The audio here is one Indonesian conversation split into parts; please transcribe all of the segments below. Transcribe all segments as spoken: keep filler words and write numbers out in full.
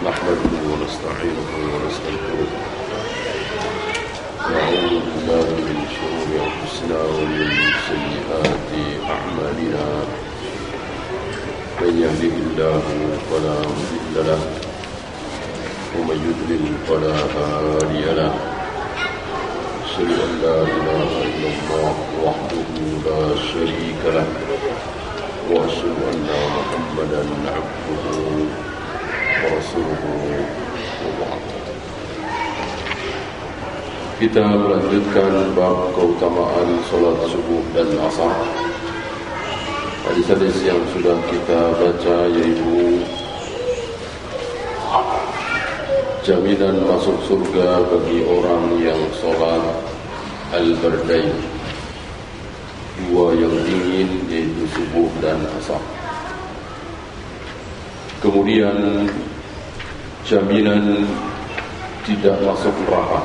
نحمده ونستعينه ونستغفره ونعوذ بالله من شرور أنفسنا ومن سيئات أعمالنا من يهده الله فلا مضل له ومن يضلل فلا هادي له أشهد أن لا إله إلا الله وحده لا شريك له وأشهد أن محمدا عبده ورسوله وبعد. Kita melanjutkan bab keutamaan salat subuh dan asar. Hadis-hadis yang sudah kita baca yaitu jaminan masuk surga bagi orang yang salat al-bardain, dua yang dingin yaitu subuh dan asar. Kemudian jaminan tidak masuk neraka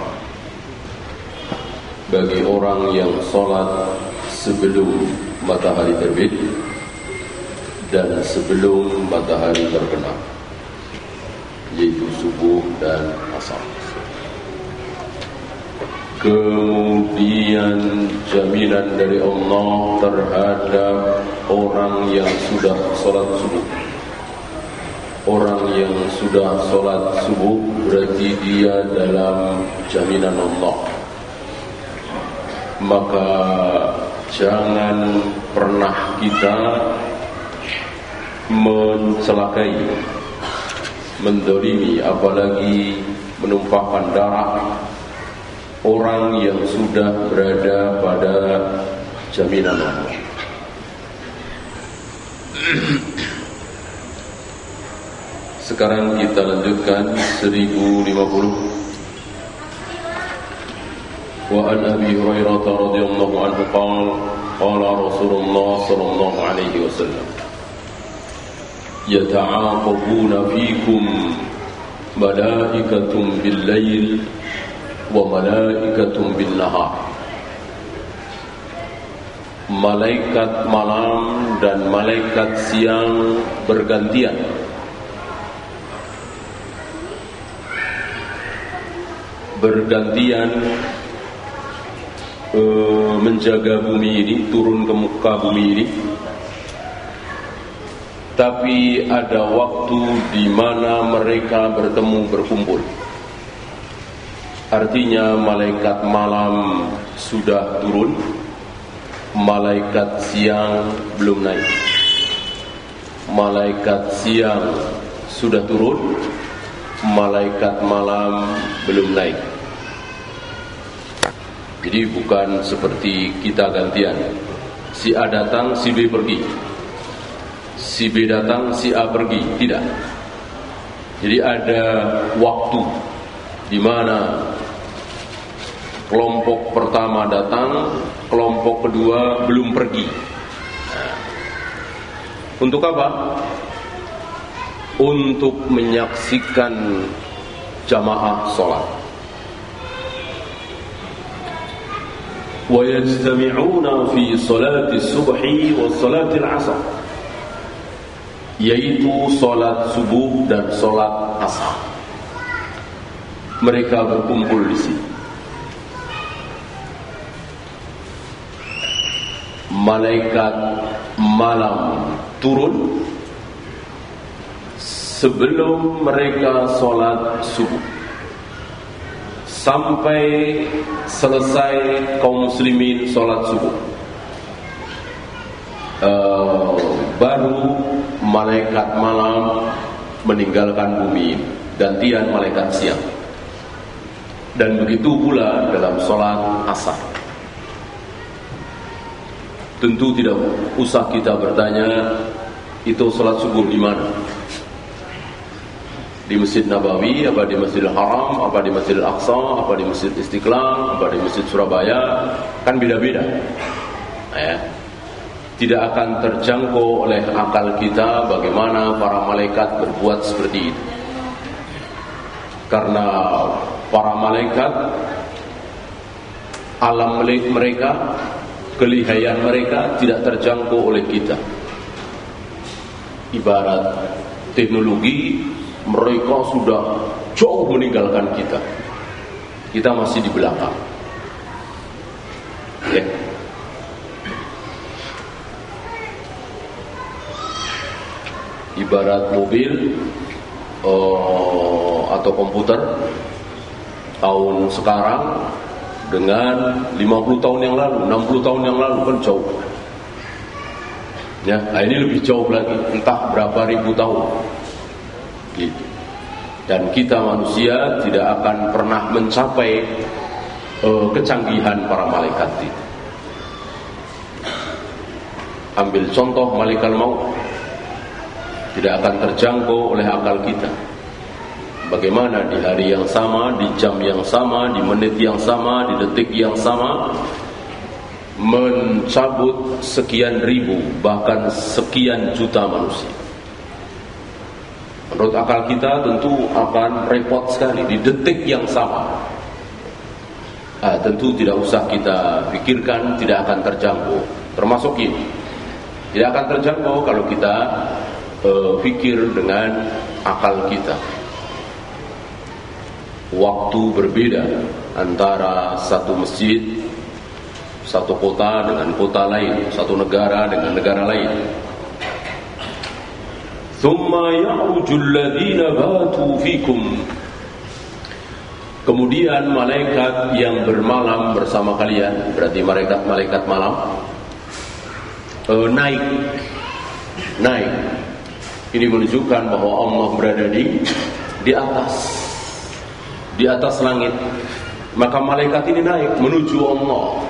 bagi orang yang sholat sebelum matahari terbit dan sebelum matahari terbenam, yaitu subuh dan asar. Kemudian jaminan dari Allah terhadap orang yang sudah sholat subuh. Orang yang sudah sholat subuh berarti dia dalam jaminan Allah. Maka jangan pernah kita mencelakai, mendolimi, apalagi menumpahkan darah orang yang sudah berada pada jaminan Allah. Sekarang kita lanjutkan seribu lima puluh. Wa an Abi Hurairah radhiyallahu anhu qala qala Rasulullah sallallahu alaihi wasallam yata'aqabuna fikum malaikatun bil-lail wa malaikatun bin-nahar. Malaikat malam dan malaikat siang bergantian bergantian e, menjaga bumi ini, turun ke muka bumi ini. Tapi ada waktu di mana mereka bertemu, berkumpul. Artinya malaikat malam sudah turun, malaikat siang belum naik. Malaikat siang sudah turun, malaikat malam belum naik. Jadi bukan seperti kita gantian, si A datang, si B pergi, si B datang, si A pergi. Tidak. Jadi ada waktu di mana kelompok pertama datang, kelompok kedua belum pergi. Nah, untuk apa? Untuk menyaksikan jamaah sholat. Wa yajtami'una fi salati subhi wa salati al-asr, yaitu sholat subuh dan sholat asar. Mereka berkumpul di sini. Malaikat malam turun sebelum mereka sholat subuh, sampai selesai kaum muslimin sholat subuh. uh, Baru malaikat malam meninggalkan bumi, gantian malaikat siang. Dan begitu pula dalam sholat asar. Tentu tidak usah kita bertanya itu sholat subuh di mana, di Masjid Nabawi, apa di Masjidil Haram, apa di Masjidil Aqsa, apa di Masjid Istiqlal, apa di Masjid Surabaya, kan beda-beda. Ya. Tidak akan terjangkau oleh akal kita bagaimana para malaikat berbuat seperti itu. Karena para malaikat, alam mereka, kelihayan mereka tidak terjangkau oleh kita. Ibarat teknologi mereka sudah jauh meninggalkan kita. Kita masih di belakang. Ya. Ibarat mobil uh, atau komputer tahun sekarang dengan lima puluh tahun yang lalu, enam puluh tahun yang lalu kan jauh. Ya, nah ini lebih jauh lagi, entah berapa ribu tahun. Gitu. Dan kita manusia tidak akan pernah mencapai uh, kecanggihan para malaikat itu. Ambil contoh malaikat maut, tidak akan terjangkau oleh akal kita. Bagaimana di hari yang sama, di jam yang sama, di menit yang sama, di detik yang sama, mencabut sekian ribu, bahkan sekian juta manusia. Menurut akal kita tentu akan repot sekali di detik yang sama. Ah, tentu tidak usah kita pikirkan, tidak akan terjangkau. Termasuk ini, tidak akan terjangkau kalau kita uh, pikir dengan akal kita. Waktu berbeda antara satu masjid, satu kota dengan kota lain, satu negara dengan negara lain. Thumma ya'rujul ladzina batu fikum. Kemudian malaikat yang bermalam bersama kalian, berarti malaikat-malaikat malam, uh, naik, naik. Ini menunjukkan bahwa Allah berada di di atas. Di atas langit. Maka malaikat ini naik menuju Allah.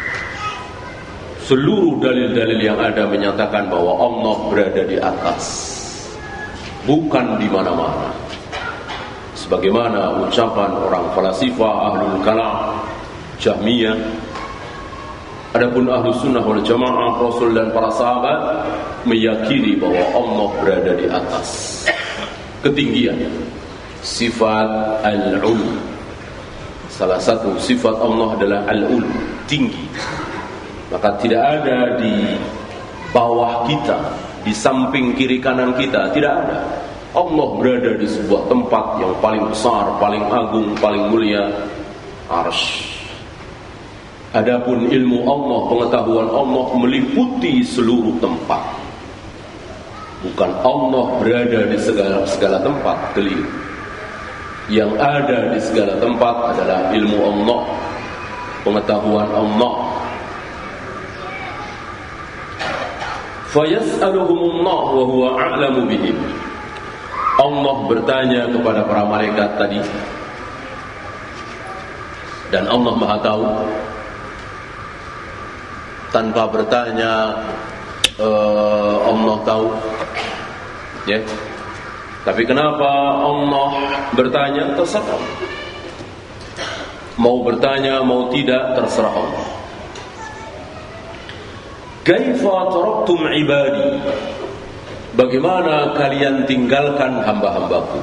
Seluruh dalil-dalil yang ada menyatakan bahwa Allah berada di atas, bukan di mana-mana. Sebagaimana ucapan orang falasifah ahlul kalam, Jahmiyah. Adapun ahlus sunnah wal jamaah, Rasul dan para sahabat meyakini bahwa Allah berada di atas. Ketinggian, sifat al-ulu. Salah satu sifat Allah adalah al-ulu, tinggi. Maka tidak ada di bawah kita, di samping kiri kanan kita, tidak ada. Allah berada di sebuah tempat yang paling besar, paling agung, paling mulia, arsy. Adapun ilmu Allah, pengetahuan Allah meliputi seluruh tempat. Bukan Allah berada di segala segala tempat, keliru. Yang ada di segala tempat adalah ilmu Allah, pengetahuan Allah. Fayas'aluhumullah wa huwa a'lamu bihim. Allah bertanya kepada para malaikat tadi, dan Allah Maha tahu. Tanpa bertanya, uh, Allah tahu. Ya. Tapi kenapa Allah bertanya? Terserah. Mau bertanya, mau tidak, terserah Allah. Kaifa taraktum ibadi? Bagaimana kalian tinggalkan hamba-hambaku?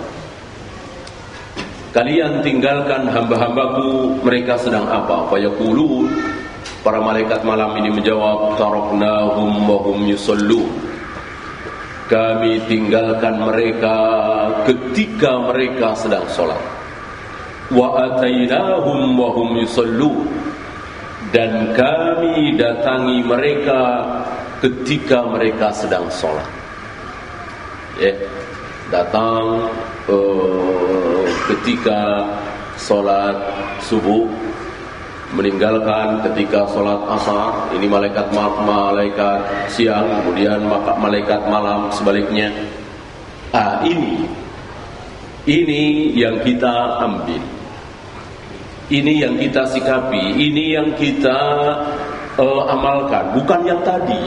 Kalian tinggalkan hamba-hambaku, mereka sedang apa? Fayaqulun, para malaikat malam ini menjawab, taraknahum wa hum yusallun. Kami tinggalkan mereka ketika mereka sedang sholat. Wa atainahum wa hum yusallun. Dan kami datangi mereka ketika mereka sedang sholat. Ya, datang uh, ketika sholat subuh, meninggalkan ketika sholat asar. Ini malaikat malaikat siang, kemudian malaikat malam sebaliknya. Ah, ini ini yang kita ambil, ini yang kita sikapi, ini yang kita uh, amalkan, bukan yang tadi.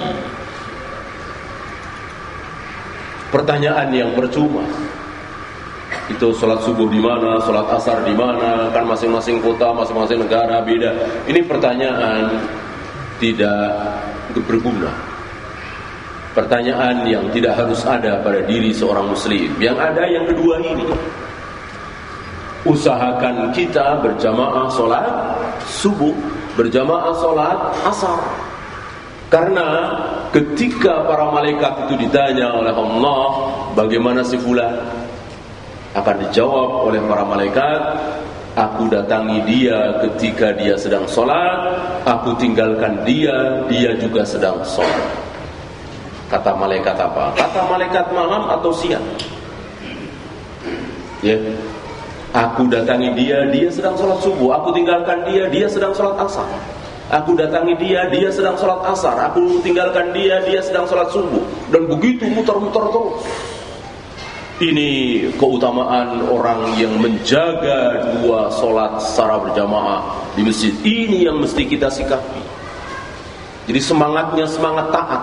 Pertanyaan yang percuma. Itu sholat subuh di mana, sholat asar di mana, kan masing-masing kota, masing-masing negara beda. Ini pertanyaan tidak berguna. Pertanyaan yang tidak harus ada pada diri seorang muslim. Yang ada yang kedua ini. Usahakan kita berjamaah sholat subuh, berjamaah sholat asar. Karena ketika para malaikat itu ditanya oleh Allah, bagaimana si fulan? Akan dijawab oleh para malaikat, aku datangi dia ketika dia sedang sholat, aku tinggalkan dia, dia juga sedang sholat. Kata malaikat apa? Kata malaikat malam atau siang. Ya, aku datangi dia, dia sedang sholat subuh. Aku tinggalkan dia, dia sedang sholat asar. Aku datangi dia, dia sedang sholat asar. Aku tinggalkan dia, dia sedang sholat subuh. Dan begitu muter-muter terus. Ini keutamaan orang yang menjaga dua sholat secara berjamaah di masjid. Ini yang mesti kita sikapi. Jadi semangatnya semangat taat,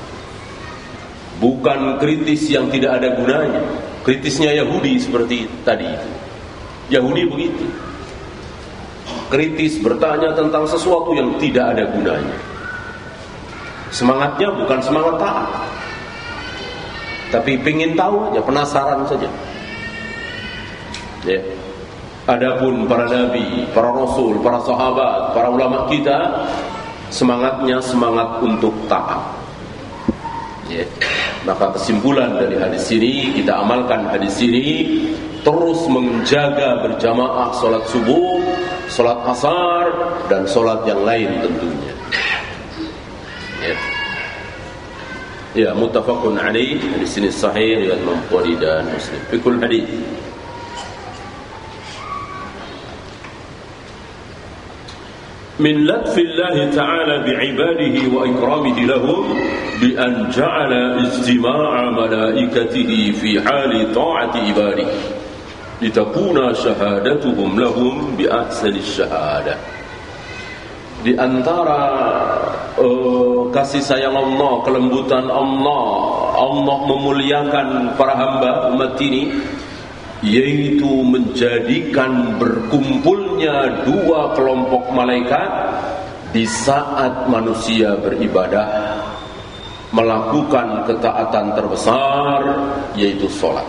bukan kritis yang tidak ada gunanya. Kritisnya Yahudi seperti tadi itu. Yahudi begitu, kritis, bertanya tentang sesuatu yang tidak ada gunanya. Semangatnya bukan semangat taat, tapi pengen tahu aja, penasaran saja. Ya. Adapun para nabi, para rasul, para sahabat, para ulama kita, semangatnya semangat untuk taat. Ya. Maka kesimpulan dari hadis ini, kita amalkan hadis ini, terus menjaga berjamaah salat subuh, salat asar, dan salat yang lain tentunya. Ya. Ya, muttafaqun alaih. Hadis ini sahih riwayat Imam Bukhari dan Muslim. Fikul hadis. Min latfillah ta'ala bi'ibadihi wa ikramihi lahum bi an ja'ala istima'a malaikatihi fi hali ta'ati ibadihi litakuna syahadatuhum lahum bi ahsani syahadah. Di antara uh, kasih sayang Allah, kelembutan Allah, Allah memuliakan para hamba umat ini, yaitu menjadikan berkumpulnya dua kelompok malaikat di saat manusia beribadah, melakukan ketaatan terbesar, yaitu sholat.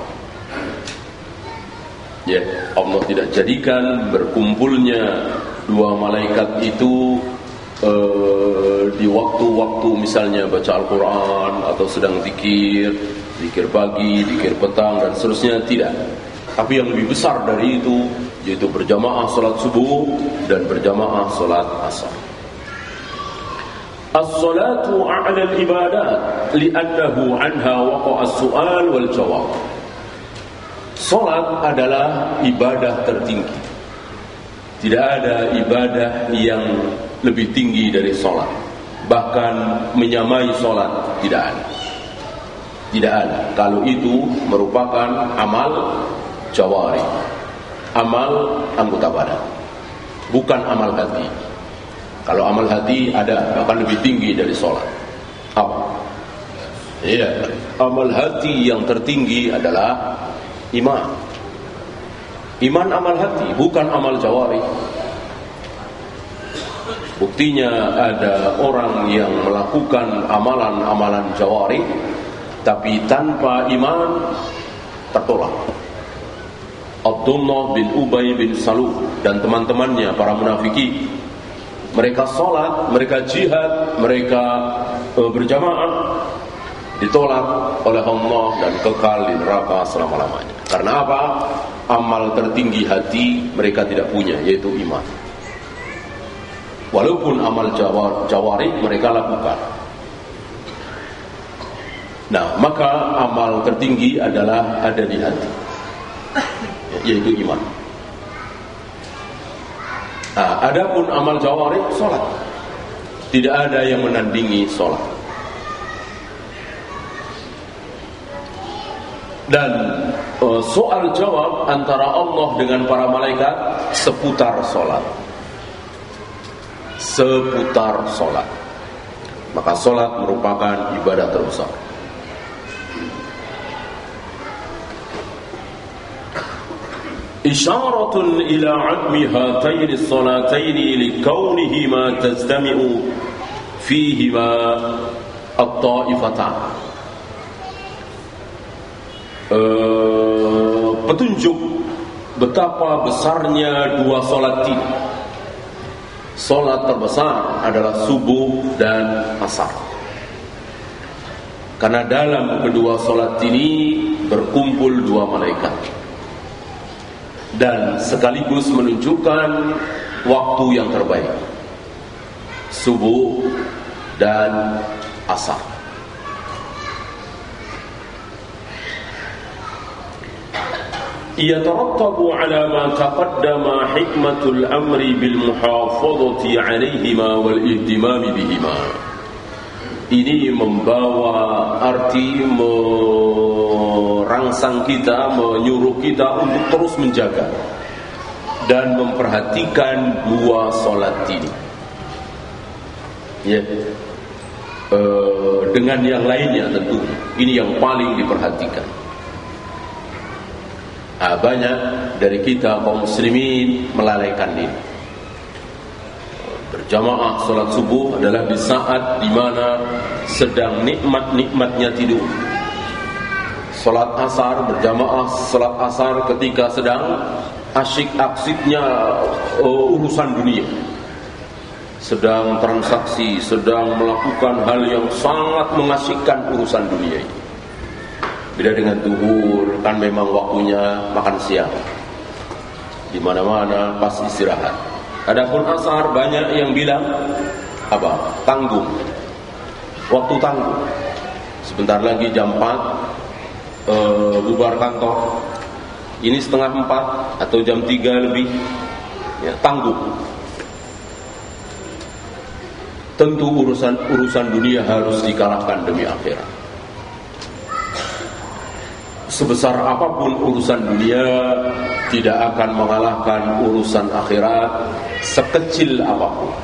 Ya, Allah tidak jadikan berkumpulnya dua malaikat itu uh, di waktu-waktu misalnya baca Al-Quran atau sedang zikir, zikir pagi, zikir petang dan seterusnya, tidak. Tapi yang lebih besar dari itu, yaitu berjamaah salat subuh dan berjamaah salat asar. As-salatu a'la al-ibadat li'annahu 'anha waqa'a as-su'al wal jawab. Salat adalah ibadah tertinggi. Tidak ada ibadah yang lebih tinggi dari salat. Bahkan menyamai salat tidak ada. Tidak ada. Kalau itu merupakan amal jawari, amal anggota badan, bukan amal hati. Kalau amal hati ada, bahkan lebih tinggi dari sholat. Apa? Iya, amal hati yang tertinggi adalah iman. Iman amal hati, bukan amal jawari. Buktinya ada orang yang melakukan amalan-amalan jawari, tapi tanpa iman, tertolak. Abdullah bin Ubay bin Salul dan teman-temannya para munafiki, mereka sholat, mereka jihad, mereka uh, berjamaah, ditolak oleh Allah dan kekal di neraka selama-lamanya. Karena apa? Amal tertinggi hati mereka tidak punya, yaitu iman. Walaupun amal jawari mereka lakukan. Nah, maka amal tertinggi adalah ada di hati, yaitu iman. Nah, adapun amal jawari, sholat, tidak ada yang menandingi sholat. Dan uh, soal jawab antara Allah dengan para malaikat seputar sholat, seputar sholat. Maka sholat merupakan ibadah terbesar. Isyaratun ila 'admi hataini as-salataini likaunihima tajtami'u fihima at-ta'ifatan. Uh, petunjuk betapa besarnya dua salat ini. Salat terbesar adalah subuh dan asar. Karena dalam kedua salat ini berkumpul dua malaikat. dan sekaligus menunjukkan waktu yang terbaik, subuh dan asar. Yatarattabu ala ma taqaddama hikmatul amri bil muhafadhati alaihima wal ihtimami bihima. Ini membawa arti merangsang kita, menyuruh kita untuk terus menjaga dan memperhatikan dua solat ini. Ya, e, dengan yang lainnya tentu ini yang paling diperhatikan. Nah, banyak dari kita kaum muslimin melalaikan ini. Berjamaah salat subuh adalah di saat di mana sedang nikmat-nikmatnya tidur. Salat asar, berjamaah salat asar ketika sedang asyik-asyiknya uh, urusan dunia. Sedang transaksi, sedang melakukan hal yang sangat mengasyikkan urusan dunia ini. Beda dengan zuhur, kan memang waktunya makan siang. Di mana-mana pas istirahat. Adapun asar banyak yang bilang apa? Tanggung. Waktu tanggung. Sebentar lagi jam empat e, bubar kantor. Ini setengah empat atau jam tiga lebih. Ya, tanggung. Tentu urusan urusan dunia harus dikalahkan demi akhirat. Sebesar apapun urusan dunia tidak akan mengalahkan urusan akhirat, sekecil apapun.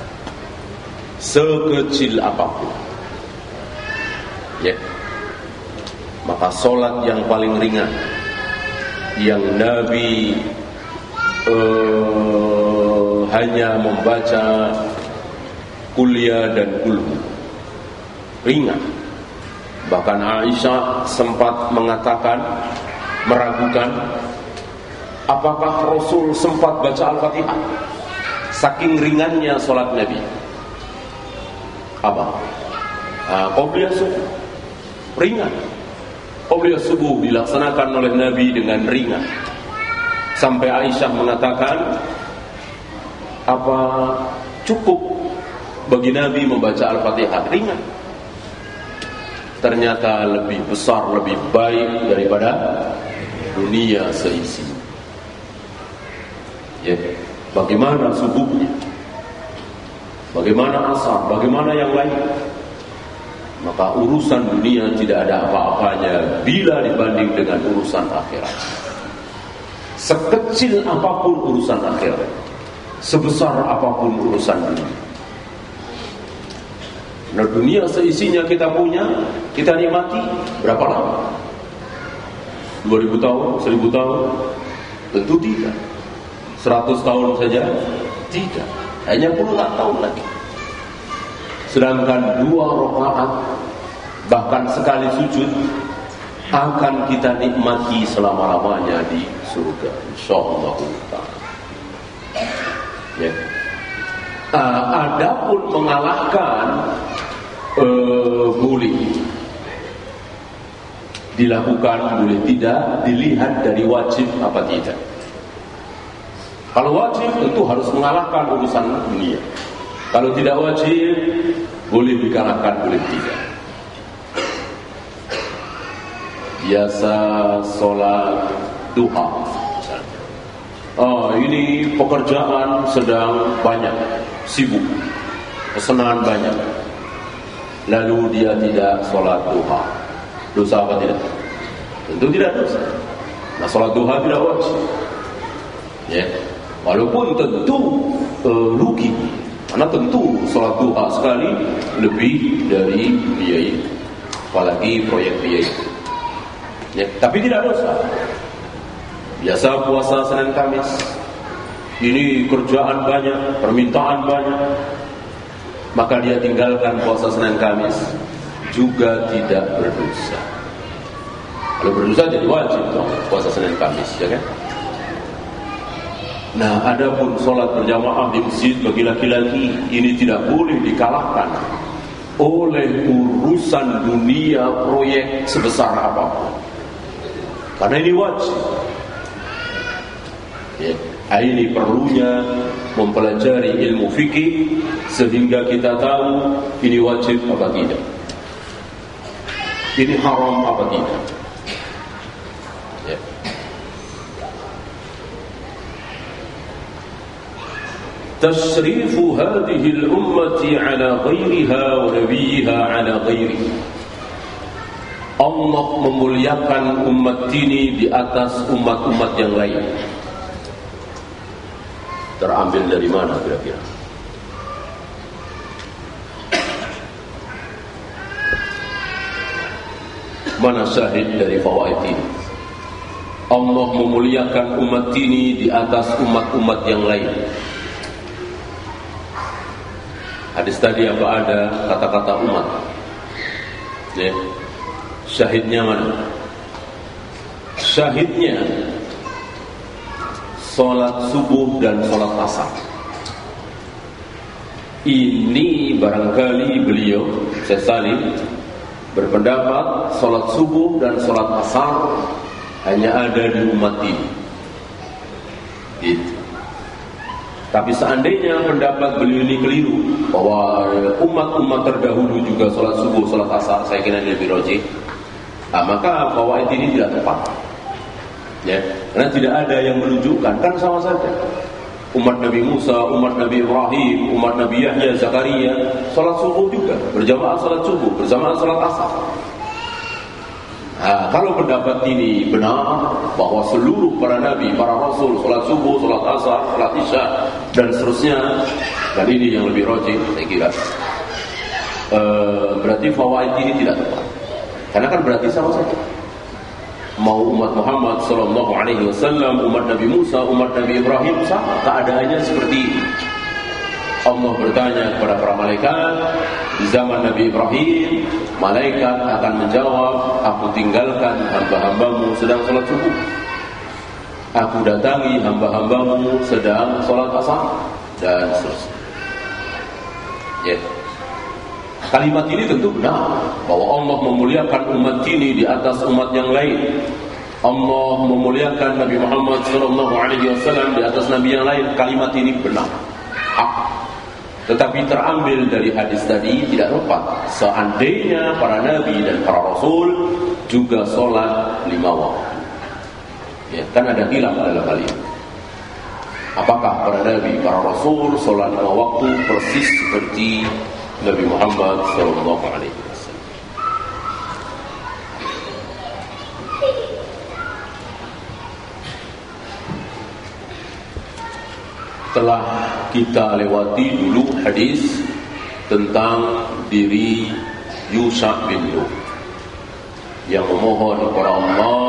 Sekecil apapun. Ya. Maka solat yang paling ringan, yang Nabi uh, hanya membaca kuliah dan kulhu, ringan. Bahkan Aisyah sempat mengatakan, meragukan, apakah Rasul sempat baca Al-Fatihah? Saking ringannya solat Nabi. Apa? Qobliyah subuh, ringan. Qobliyah subuh dilaksanakan oleh Nabi dengan ringan. Sampai Aisyah mengatakan, apa cukup bagi Nabi membaca Al-Fatihah? Ringan. Ternyata lebih besar, lebih baik daripada dunia seisi. Ya, bagaimana subuhnya? Bagaimana asar? Bagaimana yang lain? Maka urusan dunia tidak ada apa-apanya bila dibanding dengan urusan akhirat. Sekecil apapun urusan akhirat, sebesar apapun urusan dunia. Nah, dunia seisinya kita punya, kita nikmati berapa lama? dua ribu tahun, seribu tahun? Tentu tidak. seratus tahun saja? Tidak. Hanya puluhan tahun lagi. Sedangkan dua rakaat, bahkan sekali sujud, akan kita nikmati selama-lamanya di surga, insyaallah ta'ala. Ya. Uh, adapun mengalahkan uh, boleh dilakukan, boleh tidak, dilihat dari wajib apa tidak. Kalau wajib tentu harus mengalahkan urusan dunia. Kalau tidak wajib, boleh dikalahkan, boleh tidak. Biasa sholat duha. Oh, ini pekerjaan sedang banyak, sibuk, pesanan banyak. Lalu dia tidak sholat duha. Dosa apa tidak? Tentu tidak dosa. Nah, sholat duha tidak wajib. Ya, walaupun tentu uh, rugi. Karena tentu sholat duha sekali lebih dari biaya, apalagi proyek biaya. Ya, tapi tidak dosa. Biasa puasa Senin Kamis, ini kerjaan banyak, permintaan banyak, maka dia tinggalkan puasa Senin Kamis, juga tidak berdosa. Kalau berdosa jadi wajib dong puasa Senin Kamis, ya kan? Nah, adapun sholat berjamaah di masjid bagi laki-laki, ini tidak boleh dikalahkan oleh urusan dunia proyek sebesar apapun. Karena ini wajib. Ya, ini perlunya mempelajari ilmu fikih sehingga kita tahu ini wajib apa tidak, ini haram apa tidak. Ya. Tasrifu hadhihi al-ummati ala ghairiha wa nabiyha ala ghairihi. Allah memuliakan umat ini di atas umat-umat yang lain. Terambil dari mana kira-kira? Mana syahid dari fawaid ini? Allah memuliakan umat ini di atas umat-umat yang lain. Hadis tadi apa ada kata-kata umat? Ya. Syahidnya mana? Syahidnya sholat subuh dan sholat asar. Ini barangkali beliau Syekh Salim berpendapat sholat subuh dan sholat asar hanya ada di umat ini. Gitu. Tapi seandainya pendapat beliau ini keliru, bahwa umat-umat terdahulu juga sholat subuh, sholat asar, saya kira lebih rajih, nah, maka fawaid ini tidak tepat. Ya, karena tidak ada yang menunjukkan, kan sama saja. Umat Nabi Musa, umat Nabi Ibrahim, umat Nabi Yahya, Zakaria, sholat subuh juga, berjamaah sholat subuh, berjamaah sholat asar. Nah, kalau pendapat ini benar, bahwa seluruh para nabi, para rasul, sholat subuh, sholat asar, sholat isya, dan seterusnya, dan ini yang lebih rajih, saya kira, e, berarti fawaid ini tidak tepat. Karena kan berarti sama saja. Mau umat Muhammad sallallahu alaihi wasallam, umat Nabi Musa, umat Nabi Ibrahim, sama keadaannya seperti ini. Allah bertanya kepada para malaikat di zaman Nabi Ibrahim, malaikat akan menjawab, aku tinggalkan hamba-hambamu sedang sholat subuh, aku datangi hamba-hambamu sedang sholat asar, dan seterusnya. Ya. Kalimat ini tentu benar, bahwa Allah memuliakan umat ini di atas umat yang lain. Allah memuliakan Nabi Muhammad sallallahu alaihi wasallam di atas nabi yang lain. Kalimat ini benar, hak. Tetapi terambil dari hadis tadi tidak tepat. Seandainya para nabi dan para rasul juga sholat lima waktu, ya, kan ada khilaf dalam hal ini. Apakah para nabi, para rasul sholat lima waktu persis seperti Nabi Muhammad sallallahu alaihi wasallam? Telah kita lewati dulu hadis tentang diri Yusha bin Nun yang memohon kepada Allah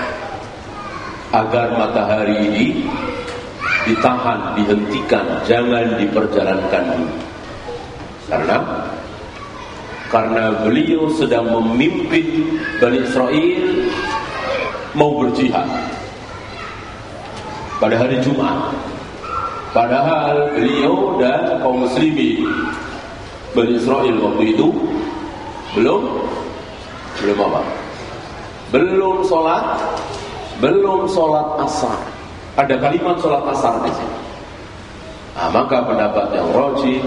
agar matahari ini ditahan, dihentikan, jangan diperjalankan dulu. Karena karena beliau sedang memimpin Bani Israel mau berjihad pada hari Jumat. Padahal beliau dan kaum muslimin Bani Israel waktu itu belum belum apa? Belum sholat, belum sholat asar. Ada kalimat sholat asar di sini. Nah, maka pendapat yang rajih,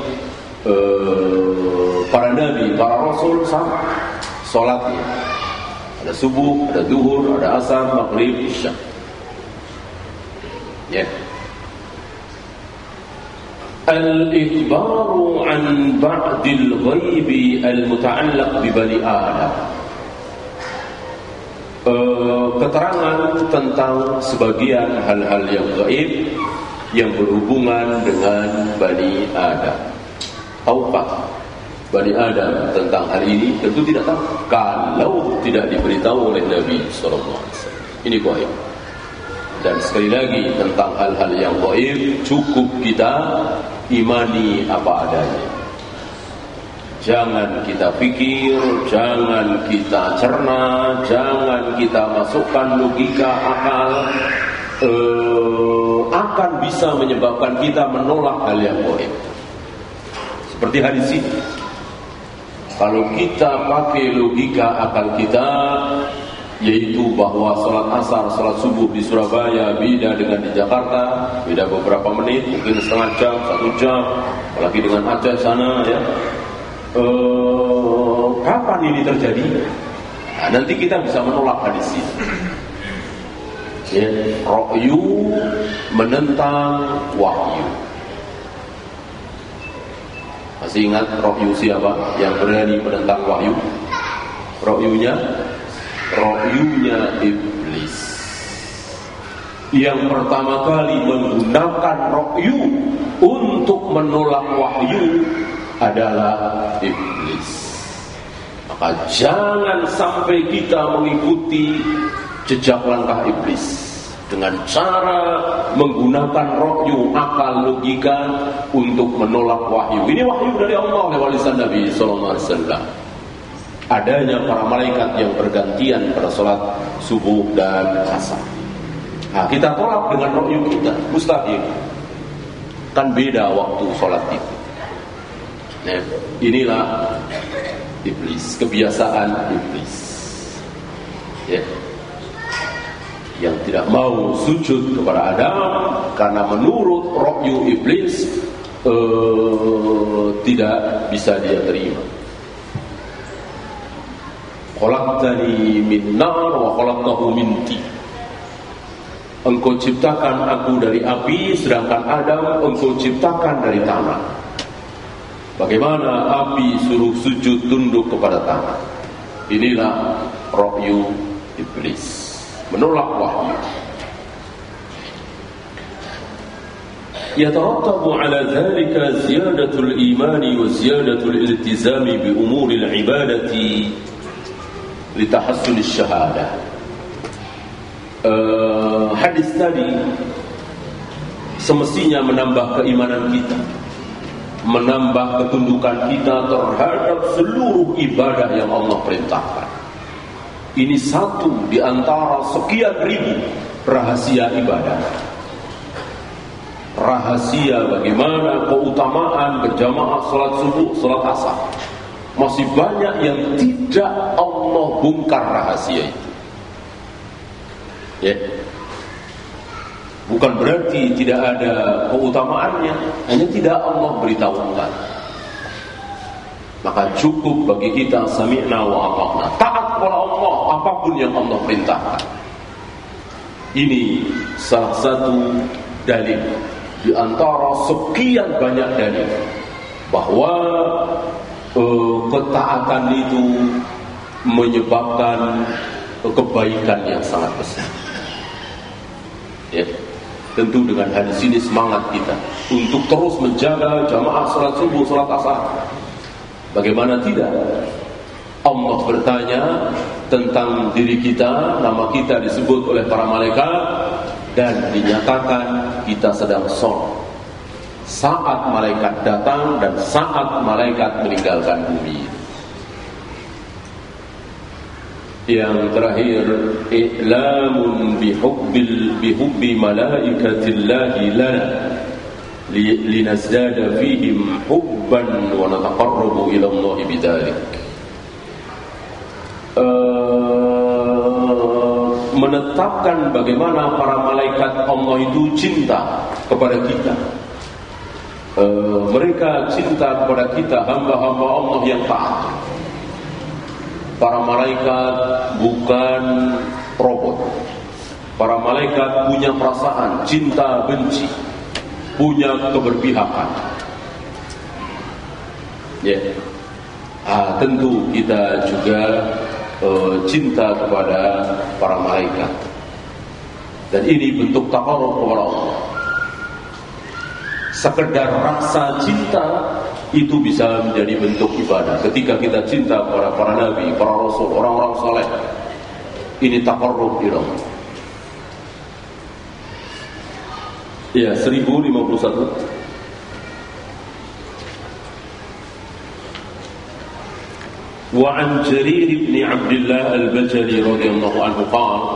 Uh, para nabi, para rasul sama sholatnya. Ada subuh, ada duhur, ada asar, maghrib, isya. Ya. Al-ikhbaru an ba'dil ghaibi al-muta'allaq bi bani Adam. Uh, keterangan tentang sebagian hal-hal yang gaib yang berhubungan dengan Bani Adam. Tahukah Bani Adam tentang hal ini? Tentu tidak tahu. Kalau tidak diberitahu oleh Nabi sallallahu alaihi wasallam, ini gaib. Dan sekali lagi tentang hal-hal yang gaib, cukup kita imani apa adanya. Jangan kita pikir, jangan kita cerna, jangan kita masukkan logika akal, eh, akan bisa menyebabkan kita menolak hal yang gaib. Seperti hadis ini, kalau kita pakai logika akal kita, yaitu bahwa sholat asar, sholat subuh di Surabaya beda dengan di Jakarta, beda beberapa menit, mungkin setengah jam, satu jam, apalagi dengan Aceh sana ya. E, kapan ini terjadi? Nah, nanti kita bisa menolak hadis ini. Ya, ra'yu menentang wahyu. Masih ingat ra'yu siapa yang berani menentang wahyu? Ra'yunya Ra'yunya iblis. Yang pertama kali menggunakan ra'yu untuk menolak wahyu adalah iblis. Maka jangan sampai kita mengikuti jejak langkah iblis dengan cara menggunakan ra'yu, akal, logika untuk menolak wahyu. Ini wahyu dari Allah lewat lisan Nabi sallallahu alaihi wasallam. Adanya para malaikat yang bergantian pada sholat subuh dan asar. Nah, kita tolak dengan ra'yu kita, mustahil. Kan beda waktu sholat itu. Nah, inilah iblis, kebiasaan iblis. Ya. Yang tidak mau sujud kepada Adam karena menurut ra'yu iblis eh, tidak bisa dia terima. Khalaqtani min nar wa khalaqtahu min tin. Engkau ciptakan aku dari api, sedangkan Adam engkau ciptakan dari tanah. Bagaimana api suruh sujud tunduk kepada tanah? Inilah ra'yu iblis, menolak wahyu. Yatarattabu ala dhalika ziyadatul imani wa ziyadatul iltizami bi umuril ibadati litahassul syahadah. Uh, hadis tadi semestinya menambah keimanan kita, menambah ketundukan kita terhadap seluruh ibadah yang Allah perintahkan. Ini satu di antara sekian ribu rahasia ibadah. Rahasia bagaimana keutamaan berjamaah salat subuh, salat asar. Masih banyak yang tidak Allah bongkar rahasia itu. Ya. Bukan berarti tidak ada keutamaannya, hanya tidak Allah beritahukan. Maka cukup bagi kita sami'na wa ata'na, taat kepada Allah apapun yang Allah perintahkan. Ini salah satu dalil di antara sekian banyak dalil bahwa Uh, ketaatan itu menyebabkan uh, kebaikan yang sangat besar. Ya, tentu dengan hadis ini semangat kita untuk terus menjaga jamaah salat subuh, salat asar. Bagaimana tidak? Allah bertanya tentang diri kita, nama kita disebut oleh para malaikat dan dinyatakan kita sedang sholat. Saat malaikat datang dan saat malaikat meninggalkan bumi. Yang terakhir, i'lamun bihubbil bihubbi malaikatillahi lana linazdada fihim hubban wa nataqarrabu ila Allah bidzalik. Uh, menetapkan bagaimana para malaikat Allah itu cinta kepada kita. Uh, mereka cinta kepada kita, hamba-hamba Allah yang taat. Para malaikat bukan robot. Para malaikat punya perasaan, cinta, benci, punya keberpihakan. Ya, yeah. ah, tentu kita juga uh, cinta kepada para malaikat. Dan ini bentuk taqarrub kepada Allah. Sekedar rasa cinta itu bisa menjadi bentuk ibadah. Ketika kita cinta kepada para nabi, para rasul, orang-orang saleh, ini taqarrub ila Allah. Ya, seribu lima puluh satu. Wa an Jarir bin Abdullah al-Bajali radhiyallahu anhu qala,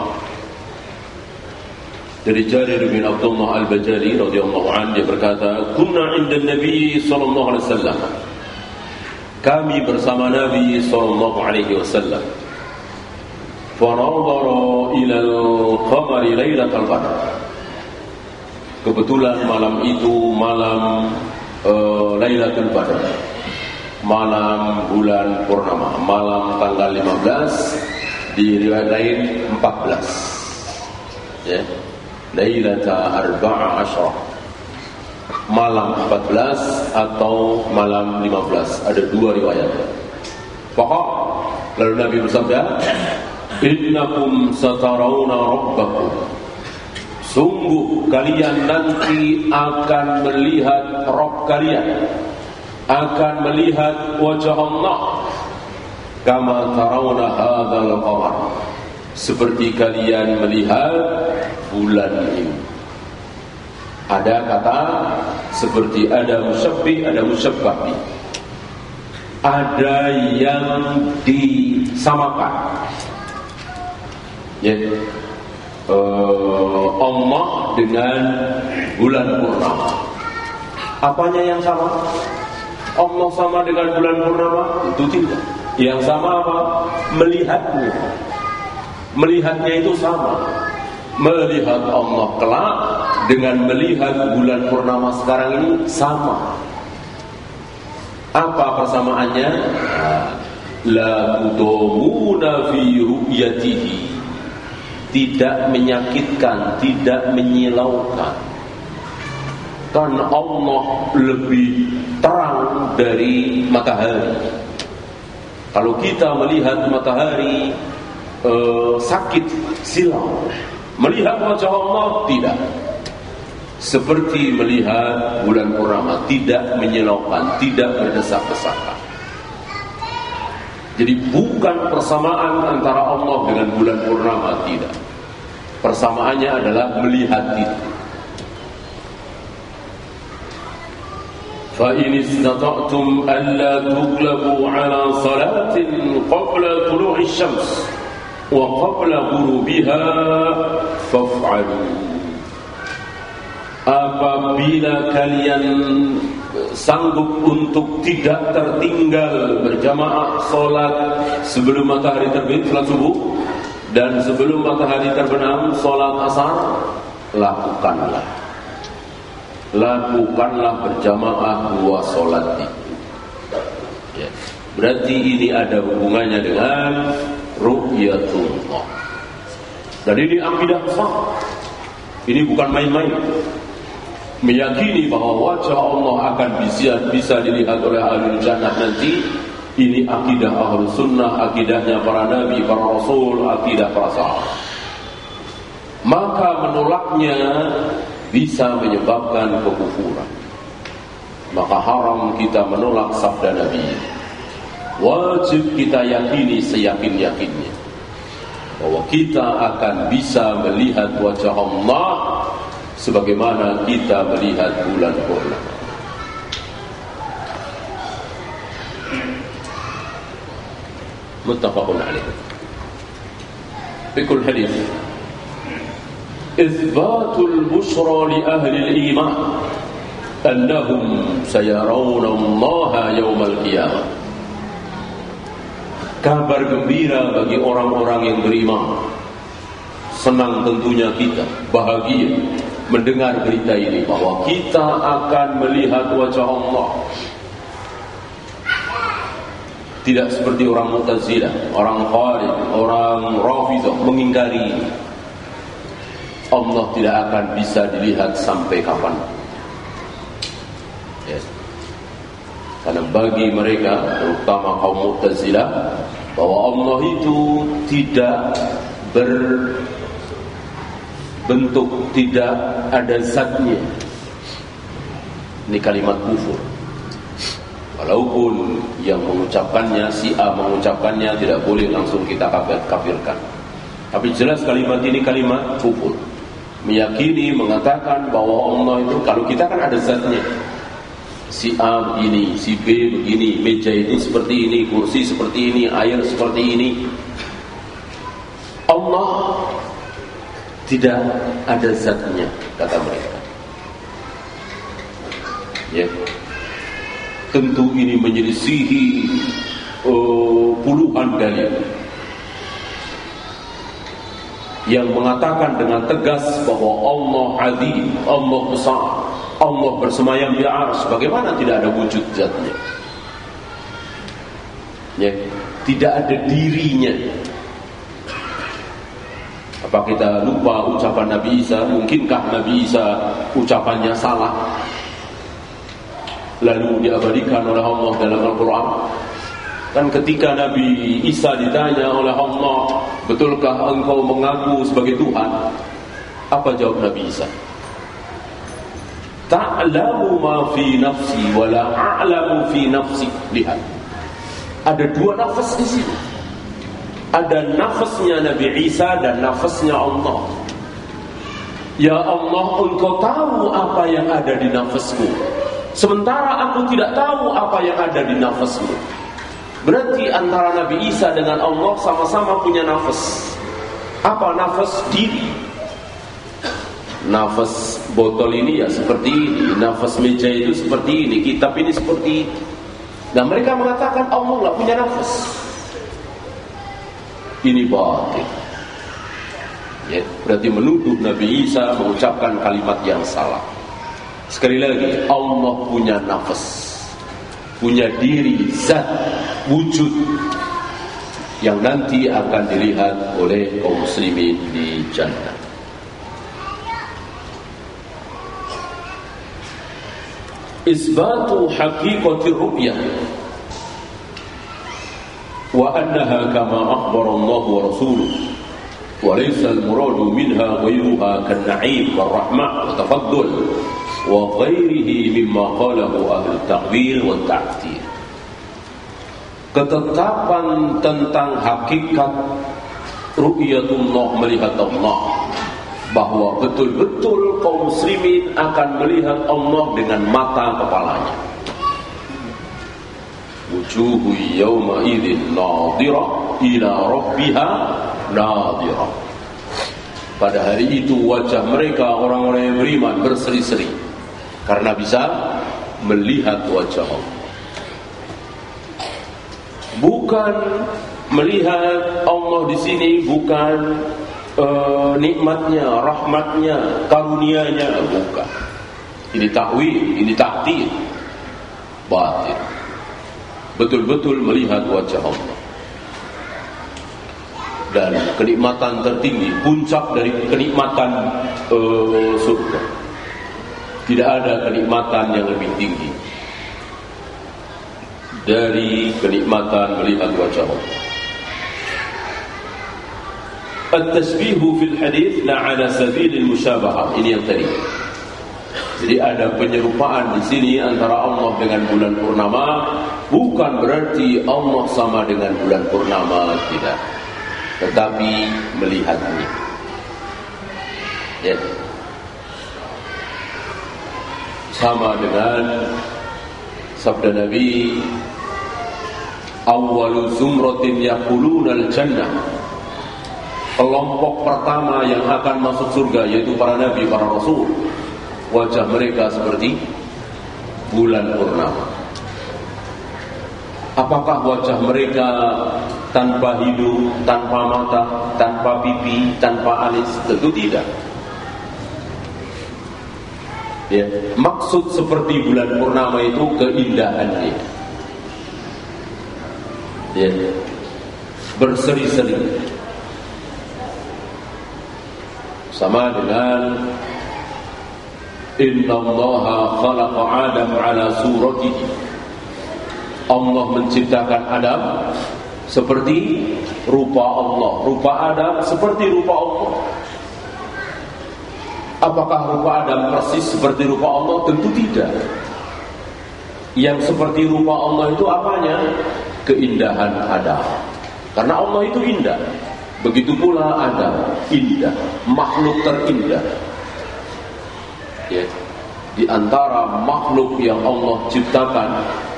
dari Jarir bin Abdullah al-Bajali radhiyallahu anhu, dia berkata, kunna 'inda Nabi sallallahu alaihi wasallam, kami bersama Nabi sallallahu alaihi wasallam, fanadhara ila al-qamari lailatul qadar. Kebetulan malam itu malam uh, Lailatul Qadar, malam bulan purnama, malam tanggal lima belas, di riwayat lain empat belas, ya, Lailata arba'a asyra, malam empat belas atau malam lima belas, ada dua riwayat. Pokok lalu Nabi bersabda, innakum satarawna rabbakum, sungguh kalian nanti akan melihat Rabb kalian, akan melihat wajah Allah, kama tarawna hadzal qamar, seperti kalian melihat bulan ini. Ada kata seperti, ada musyabbih, ada musyabbah. Ada yang disamakan, ya, Uh, Allah dengan bulan purnama. Apanya yang sama? Allah sama dengan bulan purnama? Itu tidak. Yang sama apa? Melihatnya. Melihatnya itu sama. Melihat Allah kelak dengan melihat bulan purnama sekarang ini sama. Apa persamaannya? La tudamuna fi ru'yatihi, tidak menyakitkan, tidak menyilaukan. Karena Allah lebih terang dari matahari. Kalau kita melihat matahari eh, sakit, silau. Melihat wajah Allah tidak. Seperti melihat bulan purnama, tidak menyilaukan, tidak berdesak-desakan. Jadi bukan persamaan antara Allah dengan bulan purnama, tidak. Persamaannya adalah melihat itu. Fa in istata'tum alla tughlabu 'ala salatin qabla tulu'i syams wa qabla ghurubiha faf'alu. Apabila kalian sanggup untuk tidak tertinggal berjamaah solat sebelum matahari terbit, solat subuh, dan sebelum matahari terbenam solat asar, lakukanlah lakukanlah berjamaah dua solat itu, ya. Berarti ini ada hubungannya dengan ru'yatullah, dan ini akidah sah. Ini bukan main-main. Meyakini bahwa wajah Allah akan bisa, bisa dilihat oleh ahlul jannah nanti. Ini akidah ahlus sunnah, akidahnya para nabi, para rasul, akidah para sahabat. Maka menolaknya bisa menyebabkan kekufuran. Maka haram kita menolak sabda Nabi. Wajib kita yakini seyakin-yakinnya bahwa kita akan bisa melihat wajah Allah sebagaimana kita melihat bulan purnama. Muttafaqun alaih. Fikul hadis, itsbatul bushra li ahli al-iman annahum sayarawna Allah yaumal qiyamah. Kabar gembira bagi orang-orang yang beriman. Senang tentunya kita, bahagia mendengar berita ini bahwa kita akan melihat wajah Allah. Tidak seperti orang Mu'tazilah, orang Khawarij, orang Rafidhah mengingkari Allah tidak akan bisa dilihat sampai kapan. Yes. Karena bagi mereka, terutama kaum Mu'tazilah, bahwa Allah itu tidak berbentuk, tidak ada zatnya. Ini kalimat kufur. Walaupun yang mengucapkannya, si A mengucapkannya, tidak boleh langsung kita kafirkan. Tapi jelas kalimat ini kalimat kufur. Meyakini, mengatakan bahwa Allah itu, kalau kita kan ada zatnya. Si A begini, si B begini, meja itu seperti ini, kursi seperti ini, air seperti ini. Allah tidak ada zatnya, kata mereka. Ya. Tentu ini menyelisihi uh, puluhan dalil. yang mengatakan dengan tegas bahwa Allah Azim, Allah besar, Allah bersemayam di arsy, bagaimana tidak ada wujud zatnya? Ya, tidak ada dirinya. Apa kita lupa ucapan Nabi Isa? Mungkinkah Nabi Isa ucapannya salah lalu diabadikan oleh Allah dalam Al-Quran? Kan ketika Nabi Isa ditanya oleh Allah, betulkah engkau mengaku sebagai Tuhan? Apa jawab Nabi Isa? Ta'lamu ma fi nafsi wa la a'lamu fi nafsi. Lihat, ada dua nafas di sini. Ada nafasnya Nabi Isa dan nafasnya Allah. Ya Allah, engkau tahu apa yang ada di nafasmu, sementara aku tidak tahu apa yang ada di nafasmu. Berarti antara Nabi Isa dengan Allah sama-sama punya nafas. Apa nafas? Diri. Nafas botol ini ya seperti ini, nafas meja itu seperti ini, kitab ini seperti ini. Nah, mereka mengatakan Allah nggak punya nafas. Ini batil. Ya, berarti menuduh Nabi Isa mengucapkan kalimat yang salah. Sekali lagi, Allah punya nafas, punya diri, zat, wujud yang nanti akan dilihat oleh kaum muslimin di jannah. Isbatu haqiqati ru'yah wa annaha kama akhbara Allah wa rasuluhu wa laysa al-muradu minha ghayruha kan-na'im war-rahmah wa tafaddul wa ghairihi mimma qalahu ahli at-ta'wil wa at-ta'til. Ketetapan tentang hakikat ru'yatullah, melihat Allah, bahwa betul-betul kaum muslimin akan melihat Allah dengan mata kepalanya. Wujuhu yawma idzin nadhirah ila rabbiha nadhirah. Pada hari itu wajah mereka orang-orang yang beriman berseri-seri karena bisa melihat wajah Allah. Bukan melihat Allah di sini bukan Uh, nikmatnya, rahmatnya, karunianya, bukan. Ini takwil, ini ta'til, batil. Betul-betul melihat wajah Allah. Dan kenikmatan tertinggi, puncak dari kenikmatan uh, surga. Tidak ada kenikmatan yang lebih tinggi dari kenikmatan melihat wajah Allah. At-tasbihu fil hadits la ala sabilil musyabahah. Ini yang tadi. Jadi ada penyerupaan di sini antara Allah dengan bulan purnama, bukan berarti Allah sama dengan bulan purnama, tidak. Tetapi melihatnya. Ya. Sama dengan sabda Nabi, awwalu zumratin yaquluna al-jannah. Kelompok pertama yang akan masuk surga yaitu para nabi, para rasul, wajah mereka seperti bulan purnama. Apakah wajah mereka tanpa hidung, tanpa mata, tanpa pipi, tanpa alis? Tentu tidak. Ya, maksud seperti bulan purnama itu keindahannya. Ya, berseri-seri. Sama dengan Inna Allaha khalaqa Adam ala suratihi. Allah menciptakan Adam seperti rupa Allah. Rupa Adam seperti rupa Allah. Apakah rupa Adam persis seperti rupa Allah? Tentu tidak. Yang seperti rupa Allah itu apanya? Keindahan Adam. Karena Allah itu indah. Begitu pula Adam, indah, makhluk terindah. Ya. Di antara makhluk yang Allah ciptakan,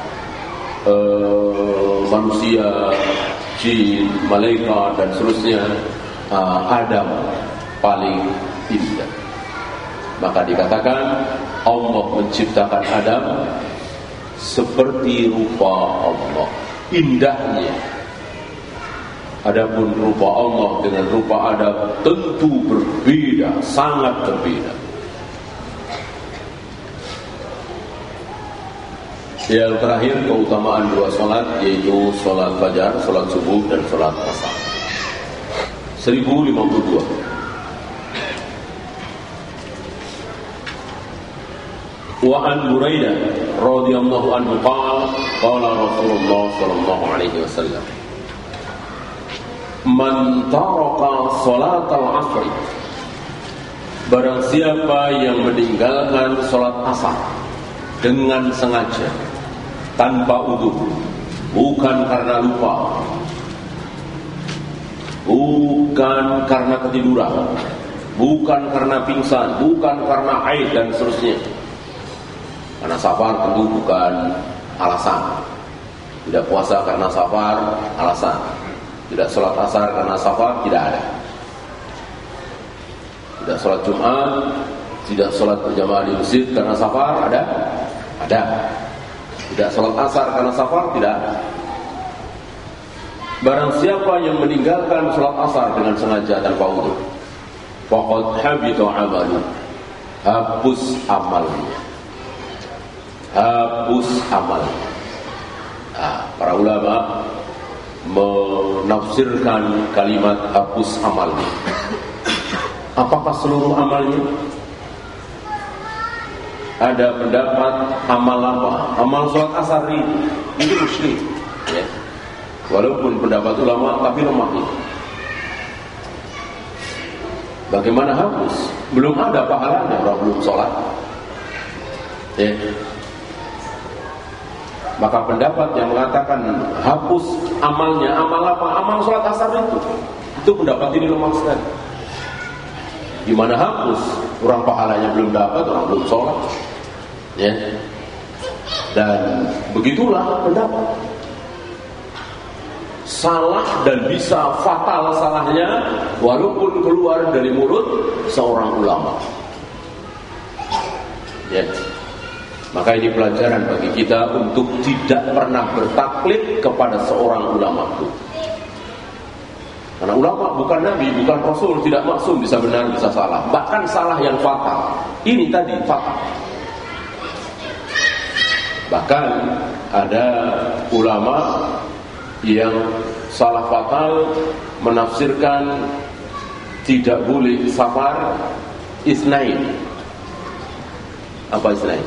eh, manusia, jin, malaikat dan seterusnya, eh, Adam paling indah. Maka dikatakan Allah menciptakan Adam seperti rupa Allah, indahnya. Adapun rupa Allah dengan rupa Adam tentu berbeda, sangat berbeda. Yang terakhir, keutamaan dua sholat, yaitu sholat fajar, sholat subuh, dan sholat asar. seribu lima puluh dua. Wa an Buraidah radhiyallahu anhu qala qala Rasulullah sallallahu alaihi wasallam, man taraka sholatal asr, barang siapa yang meninggalkan sholat asar dengan sengaja tanpa udzur, bukan karena lupa, bukan karena ketiduran, bukan karena pingsan, bukan karena haid dan seterusnya. Karena safar tentu bukan alasan. Tidak puasa karena safar alasan. Tidak sholat asar karena safar, tidak ada. Tidak sholat Jumat, tidak sholat berjamaah di masjid karena safar, ada? Ada. Tidak sholat asar karena safar, tidak ada. Barang siapa yang meninggalkan sholat asar dengan sengaja tanpa udzur, faqad habita amaluhu, hapus amalnya. Hapus amalnya. Nah, para ulama menafsirkan kalimat hapus amalnya. Apakah seluruh amalnya? Ada pendapat amal apa? Amal sholat asar ini itu musyrik, ya. Walaupun pendapat ulama tapi lemah ini. Bagaimana hapus? Belum ada pahalanya orang belum sholat, ya. Maka pendapat yang mengatakan hapus amalnya, amal apa? Amal sholat asar itu. Itu pendapat ini lemah sekali. Gimana hapus? Orang pahalanya belum dapat, orang belum sholat, ya. Dan begitulah pendapat. Salah dan bisa fatal salahnya walaupun keluar dari mulut seorang ulama, ya. Maka ini pelajaran bagi kita untuk tidak pernah bertaklid kepada seorang ulama itu. Karena ulama bukan nabi, bukan rasul, tidak maksum, bisa benar, bisa salah. Bahkan salah yang fatal. Ini tadi fatal. Bahkan ada ulama yang salah fatal menafsirkan tidak boleh safar isnain. Apa isnain?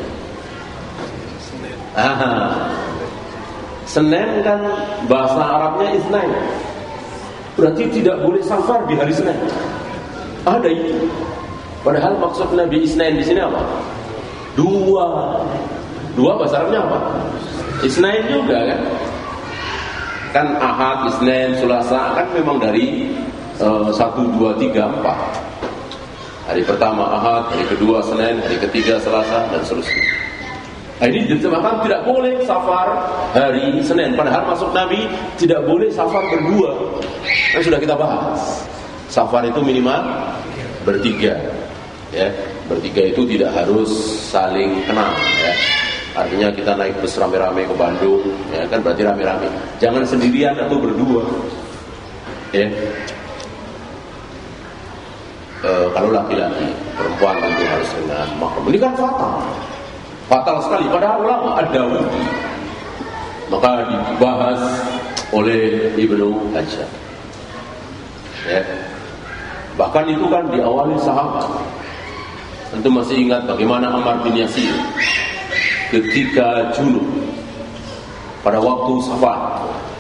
Ah, Senin kan bahasa Arabnya isnain. Berarti tidak boleh safar di hari Senin. Ada itu. Padahal maksud Nabi isnain di sini apa? Dua. Dua bahasa Arabnya apa? Isnain juga kan? Kan Ahad, Isnin, Selasa kan memang dari uh, satu, dua, tiga, empat. Hari pertama Ahad, hari kedua Senin, hari ketiga Selasa, dan seterusnya. Nah, ini diterjemahkan tidak boleh safar hari Senin. Padahal maksud Nabi tidak boleh safar berdua. Kan sudah kita bahas. Safar itu minimal bertiga, ya. Bertiga itu tidak harus saling kenal, ya. Artinya kita naik bus rame-rame ke Bandung, ya kan berarti rame-rame. Jangan sendirian atau berdua, ya. E, kalau laki-laki, perempuan tentu harus dengan mahram. Ini kan fatal, fatal sekali. Padahal ulama ad-Dawudi, maka dibahas oleh Ibnu Hajar, ya. Bahkan itu kan diawali sahabat. Tentu masih ingat bagaimana Ammar bin Yasir ketika junub pada waktu safar,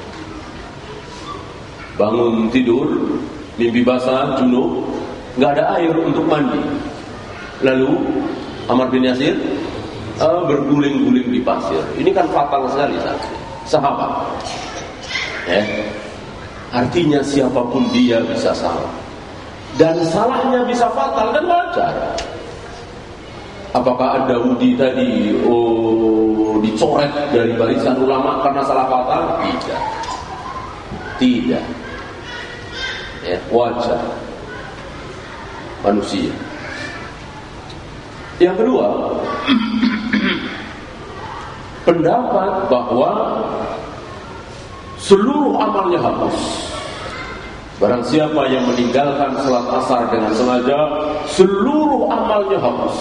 bangun tidur, mimpi basah, junub, nggak ada air untuk mandi. Lalu Ammar bin Yasir uh, berguling-guling di pasir. Ini kan fatal sekali, sahabat. Ya. Artinya siapapun dia bisa salah, dan salahnya bisa fatal dan wajar. Apakah ad-Dawudi tadi oh, dicoret dari barisan ulama karena salah fatal? Tidak. Tidak. Ya, wajar. Manusia. Yang kedua, pendapat bahwa seluruh amalnya hapus. Barang siapa yang meninggalkan salat asar dengan sengaja, seluruh amalnya hapus.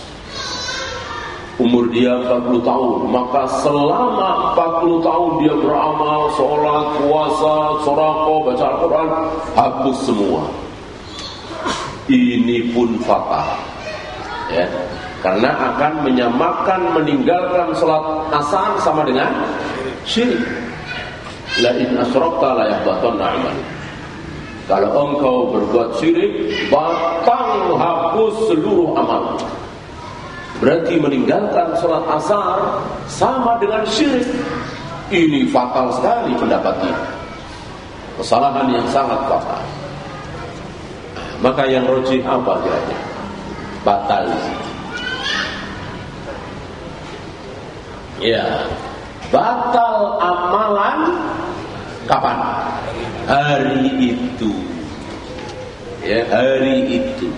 Umur dia empat puluh tahun, maka selama empat puluh tahun dia beramal, sholat, puasa, sedekah, baca Al-Quran, hapus semua. Ini pun fatal, ya, karena akan menyamakan meninggalkan sholat asar sama dengan syirik. La in asyrakta la yahbatanna 'amaluka. Kalau engkau berbuat syirik, batal, hapus seluruh amal. Berarti meninggalkan sholat asar sama dengan syirik. Ini fatal sekali pendapat ini. Kesalahan yang sangat fatal. Maka yang rajih apa kira-kira? Batal. Ya, batal amalan kapan? Hari itu. Ya, hari itu.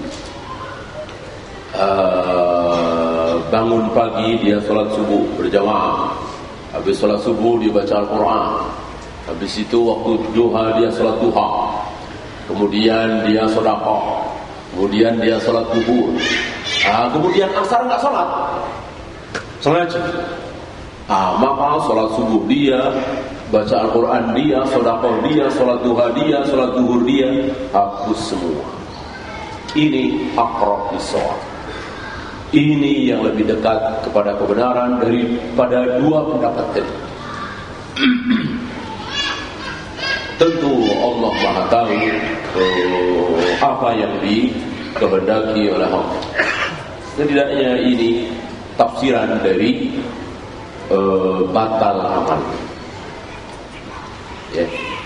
Uh, bangun pagi dia sholat subuh berjamaah. Habis sholat subuh dia baca Al-Quran. Habis itu waktu duha dia sholat duha. Kemudian dia sedekah. Kemudian dia sholat zuhur. Ah, kemudian asar enggak sholat. Sengaja. Ah, maka sholat subuh dia, baca Al-Quran dia, sedekah dia, sholat duha dia, sholat zuhur dia, hapus semua. Ini aqrab bis-shawab. Ini yang lebih dekat kepada kebenaran daripada dua pendapat tadi. Tentu Allah Maha tahu oh, apa yang dikehendaki oleh Allah. Setidaknya ini tafsiran dari uh, batal amal. Ya.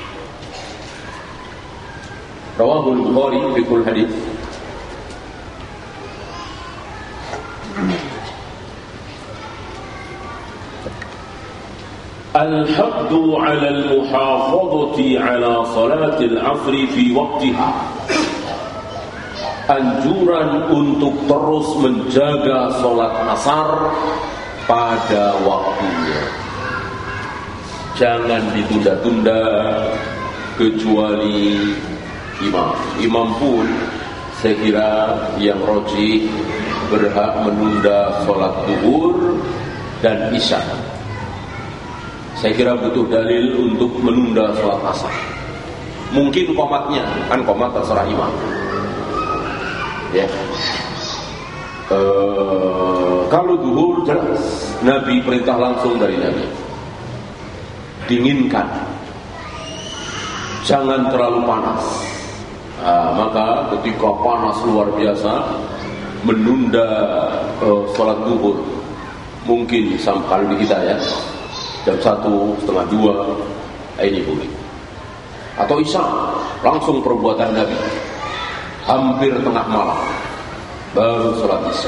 Rawahul Bukhari fi kulli hadits. الحد على المحافظة على صلاة العصر في وقتها. Anjuran untuk terus menjaga salat asar pada waktunya. Jangan ditunda-tunda kecuali imam. Imam pun saya kira yang rajih berhak menunda salat zuhur dan isya. Saya kira butuh dalil untuk menunda sholat asar. Mungkin qomatnya, kan qomat terserah imam. Ya. E, kalau zuhur jelas Nabi perintah langsung dari Nabi. Dinginkan. Jangan terlalu panas. Nah, maka ketika panas luar biasa, menunda e, sholat zuhur mungkin sampai di kita ya. Jam satu, setengah dua, ini boleh. Atau isya, langsung perbuatan Nabi. Hampir tengah malam, baru sholat isya.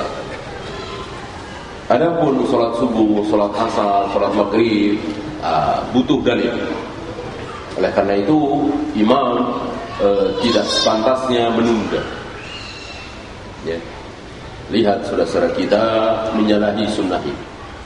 Adapun sholat subuh, sholat asar, sholat maghrib, uh, butuh dalil. Oleh karena itu, imam uh, tidak sepantasnya menunda. Ya. Lihat saudara-saudara kita menyalahi sunnah ini.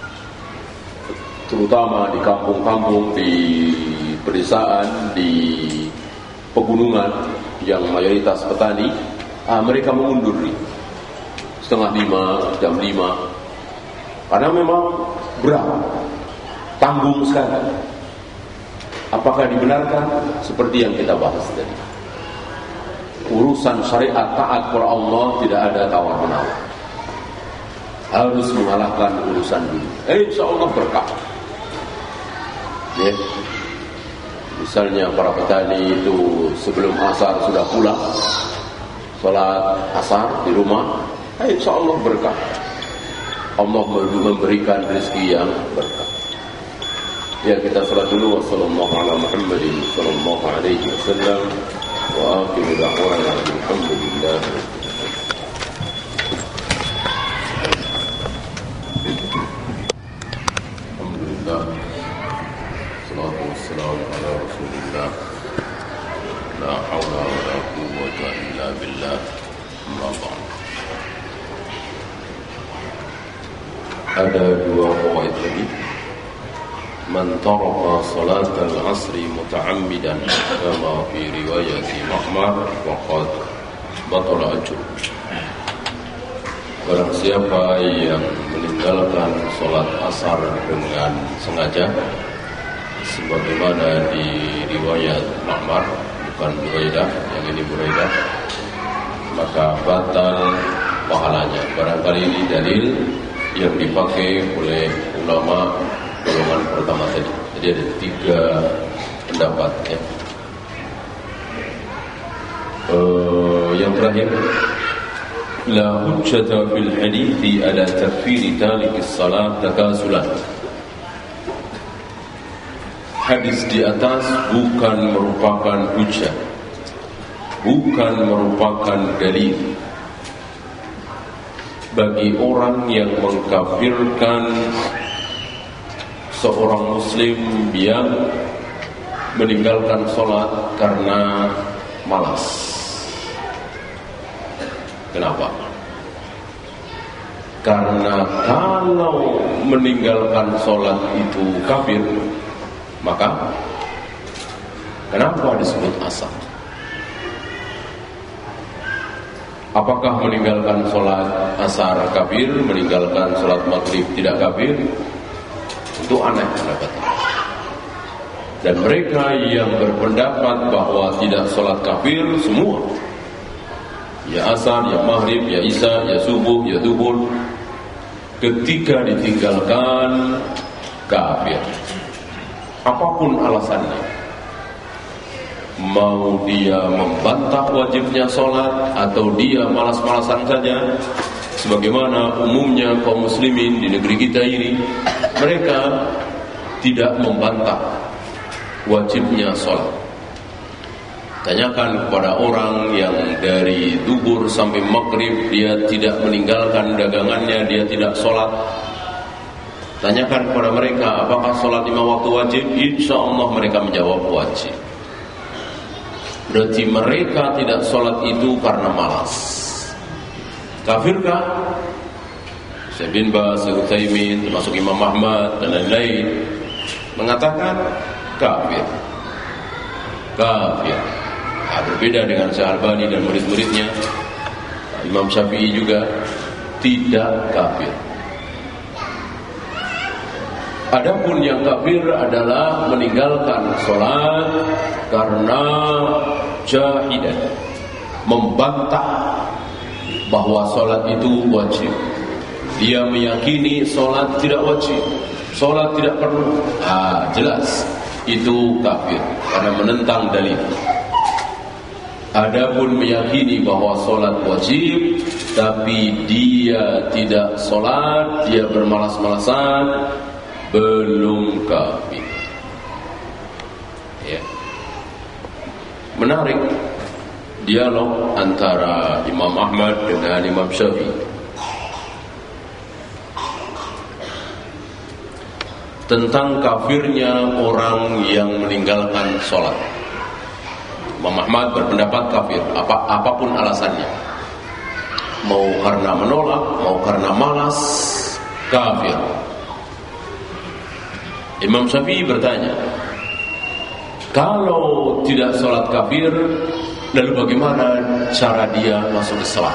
Terutama di kampung-kampung, di pedesaan, di pegunungan yang mayoritas petani, ah, mereka mengundur nih, setengah lima, jam lima, karena memang berat, tanggung sekali. Apakah dibenarkan? Seperti yang kita bahas tadi, urusan syariat taat kepada Allah tidak ada tawar-menawar, harus mengalahkan urusan dulu. Eh, insya Allah berkah. Ya. Misalnya para petani itu sebelum asar sudah pulang, sholat asar di rumah, eh, insya Allah berkah. Allah memberikan rezeki yang berkah. Ya, kita sholat dulu. Wassallallahu ala Muhammadin sallallahu alaihi wasallam wa akhiru da'wana alhamdulillah. Alhamdulillah. Wassalamu ala Rasulillah. La haula wa la quwwata illa billah. Amma ba'd. Ada dua poin lagi man taraka salat al-asri muta'ammidan kama fi riwayat Ma'mar waqad batala ajruh. Barang siapa yang meninggalkan salat asar dengan sengaja sebagaimana di riwayat Ma'mar, bukan Buraidah, yang ini Buraidah, maka batal pahalanya. Barangkali ini dalil yang dipakai oleh ulama golongan pertama tadi. Jadi ada tiga pendapat ya. Uh, yang terakhir, la hujjata fil hadithi ala takfiri talikis salat takasulan. Hadis di atas bukan merupakan hujjah, bukan merupakan dalil bagi orang yang mengkafirkan seorang muslim yang meninggalkan sholat karena malas. Kenapa? Karena kalau meninggalkan sholat itu kafir, maka kenapa disebut asar? Apakah meninggalkan sholat asar kafir, meninggalkan sholat maghrib tidak kafir? Itu aneh pendapatnya. Dan mereka yang berpendapat bahwa tidak sholat kafir semua, ya asar, ya maghrib, ya isya, ya subuh, ya duhur, ketika ditinggalkan kafir. Apapun alasannya, mau dia membantah wajibnya sholat atau dia malas-malasan saja, sebagaimana umumnya kaum muslimin di negeri kita ini, mereka tidak membantah wajibnya sholat. Tanyakan kepada orang yang dari duhur sampai maghrib dia tidak meninggalkan dagangannya, dia tidak sholat. Tanyakan kepada mereka, apakah sholat lima waktu wajib? Insya Allah mereka menjawab wajib. Berarti mereka tidak sholat itu karena malas. Kafirkah? Syekh bin Baz, Syekh Utsaimin, termasuk Imam Ahmad dan lain-lain mengatakan kafir. Kafir. Nah, berbeda dengan Syekh Albani dan murid-muridnya. Imam Syafi'i juga tidak kafir. Adapun yang kafir adalah meninggalkan sholat karena jahidan, membantah bahwa sholat itu wajib. Dia meyakini sholat tidak wajib, sholat tidak perlu. Ah, jelas itu kafir karena menentang dalil. Adapun meyakini bahwa sholat wajib tapi dia tidak sholat, dia bermalas-malasan, belum kafir. Ya. Menarik dialog antara Imam Ahmad dengan Imam Syafi'i tentang kafirnya orang yang meninggalkan sholat. Imam Ahmad berpendapat kafir, apa, apapun alasannya, mau karena menolak, mau karena malas, kafir. Imam Syafi'i bertanya, kalau tidak sholat kafir, lalu bagaimana cara dia masuk Islam?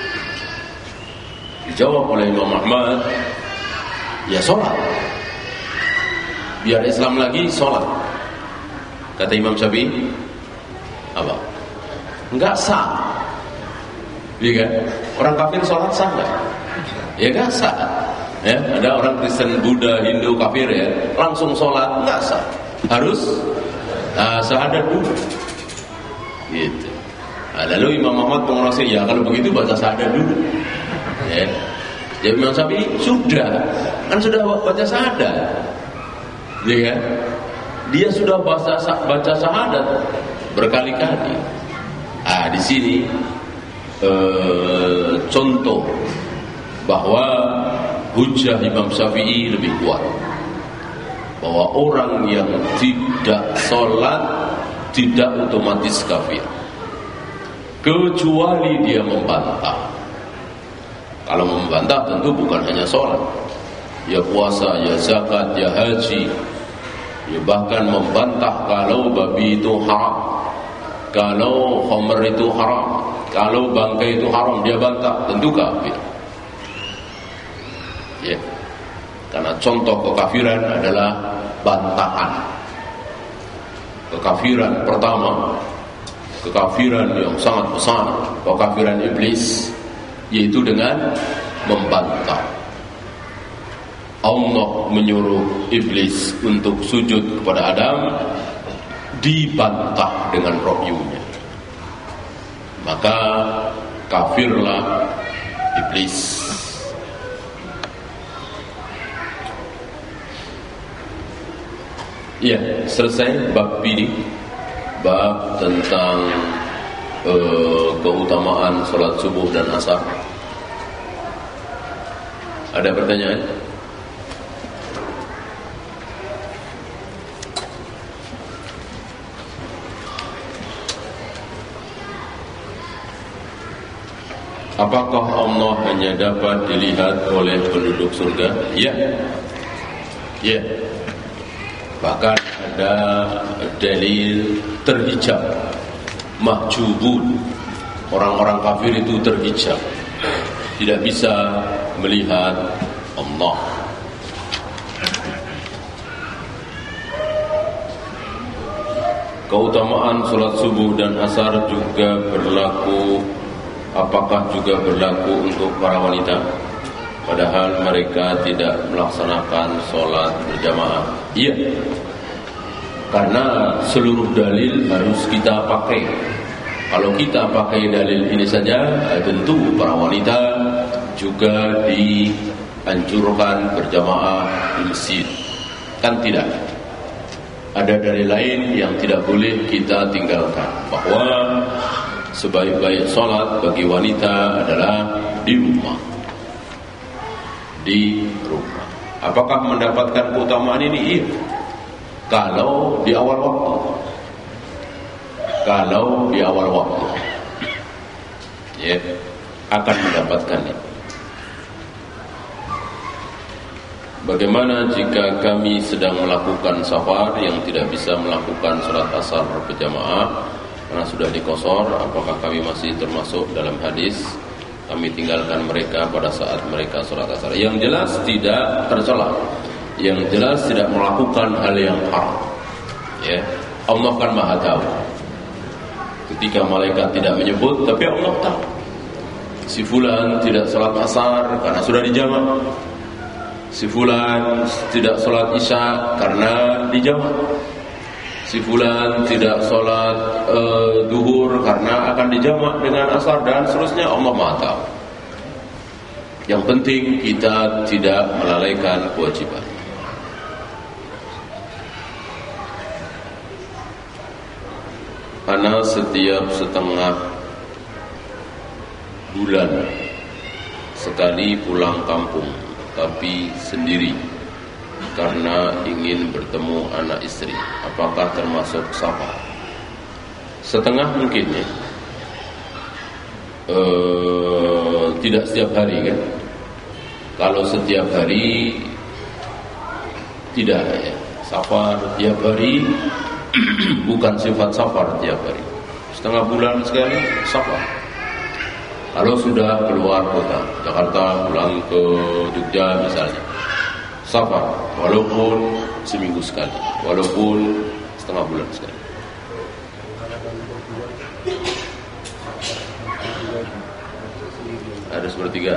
Dijawab oleh Imam Ahmad, ya sholat. Biar Islam lagi, sholat. Kata Imam Syafi'i, apa? Enggak sah. Iya kan? Orang kafir sholat sah enggak? Ya enggak sah. Ya, ada orang Kristen, Buddha, Hindu kafir ya, langsung sholat enggak sah. Harus uh, syahadat dulu. Gitu. Nah, lalu Imam Ahmad mengulasnya, ya kalau begitu baca syahadat dulu. Ya. Jadi Imam Syafi'i sudah, kan sudah baca syahadat. Ya kan? Dia sudah baca baca syahadat berkali-kali. Ah, di sini uh, contoh bahwa hujjah Imam Syafi'i lebih kuat, bahwa orang yang tidak sholat tidak otomatis kafir, kecuali dia membantah. Kalau membantah tentu bukan hanya sholat, ya puasa, ya zakat, ya haji, Ya, bahkan membantah kalau babi itu haram, kalau khamr itu haram, kalau bangkai itu haram, dia bantah, tentu kafir. Ya, karena contoh kekafiran adalah bantahan. Kekafiran pertama, kekafiran yang sangat besar, kekafiran iblis, yaitu dengan membantah. Allah menyuruh iblis untuk sujud kepada Adam, dibantah dengan rohyunya. Maka kafirlah iblis. Ya, selesai bab ini, bab tentang uh, keutamaan salat subuh dan asar. Ada pertanyaan? Apakah Allah hanya dapat dilihat oleh penduduk surga? Ya. Ya. Bahkan ada dalil terhijab, mahjubun. Orang-orang kafir itu terhijab, tidak bisa melihat Allah. Keutamaan salat subuh dan asar juga berlaku. Apakah juga berlaku untuk para wanita, padahal mereka tidak melaksanakan sholat berjamaah? Iya, karena seluruh dalil harus kita pakai. Kalau kita pakai dalil ini saja, tentu para wanita juga dianjurkan berjamaah di masjid. Kan tidak. Ada dalil lain yang tidak boleh kita tinggalkan, bahwa sebaik-baik sholat bagi wanita adalah di rumah. Di rumah. Apakah mendapatkan keutamaan ini? Iya. Kalau di awal waktu. Kalau di awal waktu, ya, akan mendapatkan ini. Bagaimana jika kami sedang melakukan safar yang tidak bisa melakukan sholat asar berjamaah karena sudah dikosor, apakah kami masih termasuk dalam hadis kami tinggalkan mereka pada saat mereka sholat asar? Yang jelas tidak tercela, yang jelas tidak melakukan hal yang haram. Ya, Allah kan maha tahu. Ketika malaikat tidak menyebut, tapi Allah tahu. Si fulan tidak sholat asar karena sudah dijamak. Si fulan tidak sholat isya karena dijamak. Si fulan tidak sholat uh, duhur karena akan dijamak dengan asar dan seterusnya. Allah maha tahu. Yang penting kita tidak melalaikan kewajiban. Karena setiap setengah bulan sekali pulang kampung, tapi sendiri karena ingin bertemu anak istri. Apakah termasuk safar? Setengah mungkin ya. E, tidak setiap hari kan. Kalau setiap hari tidak ya. Safar tiap hari bukan sifat safar tiap hari. Setengah bulan sekali safar. Kalau sudah keluar kota, Jakarta pulang ke Jogja misalnya, safar, walaupun seminggu sekali, walaupun setengah bulan sekali. Ada sepertiga.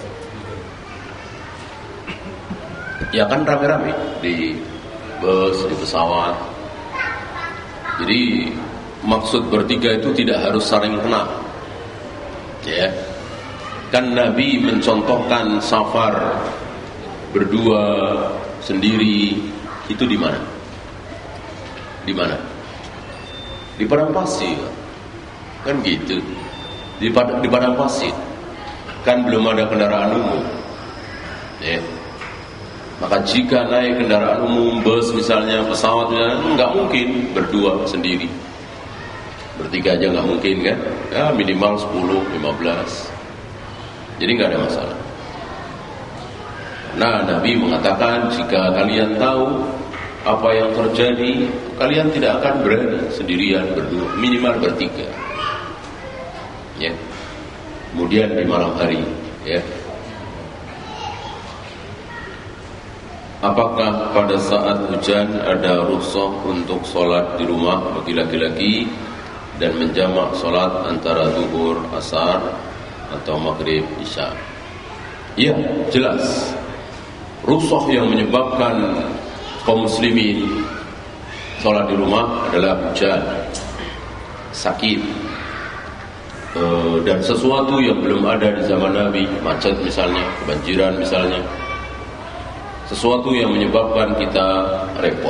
Ya kan rame-rame di bus, di pesawat. Jadi maksud bertiga itu tidak harus saling kenal. Ya, kan Nabi mencontohkan safar berdua, sendiri, itu di mana? Di mana? Di padang pasir, kan gitu. Di padang, di padang pasir, kan belum ada kendaraan umum. Ya, maka jika naik kendaraan umum, bus misalnya, pesawat misalnya, nggak mungkin berdua sendiri. Bertiga aja nggak mungkin kan? Ya minimal sepuluh, lima belas. Jadi nggak ada masalah. Nah, Nabi mengatakan jika kalian tahu apa yang terjadi, kalian tidak akan berani sendirian, berdua, minimal bertiga. Ya. Kemudian di malam hari, ya. Apakah pada saat hujan ada rukhsah untuk sholat di rumah bagi laki-laki dan menjamak sholat antara zuhur, asar atau maghrib, isya? Iya, jelas. Rukhsah yang menyebabkan kaum muslimin sholat di rumah adalah hujan, sakit, e, dan sesuatu yang belum ada di zaman Nabi, macet misalnya, kebanjiran misalnya, sesuatu yang menyebabkan kita repot.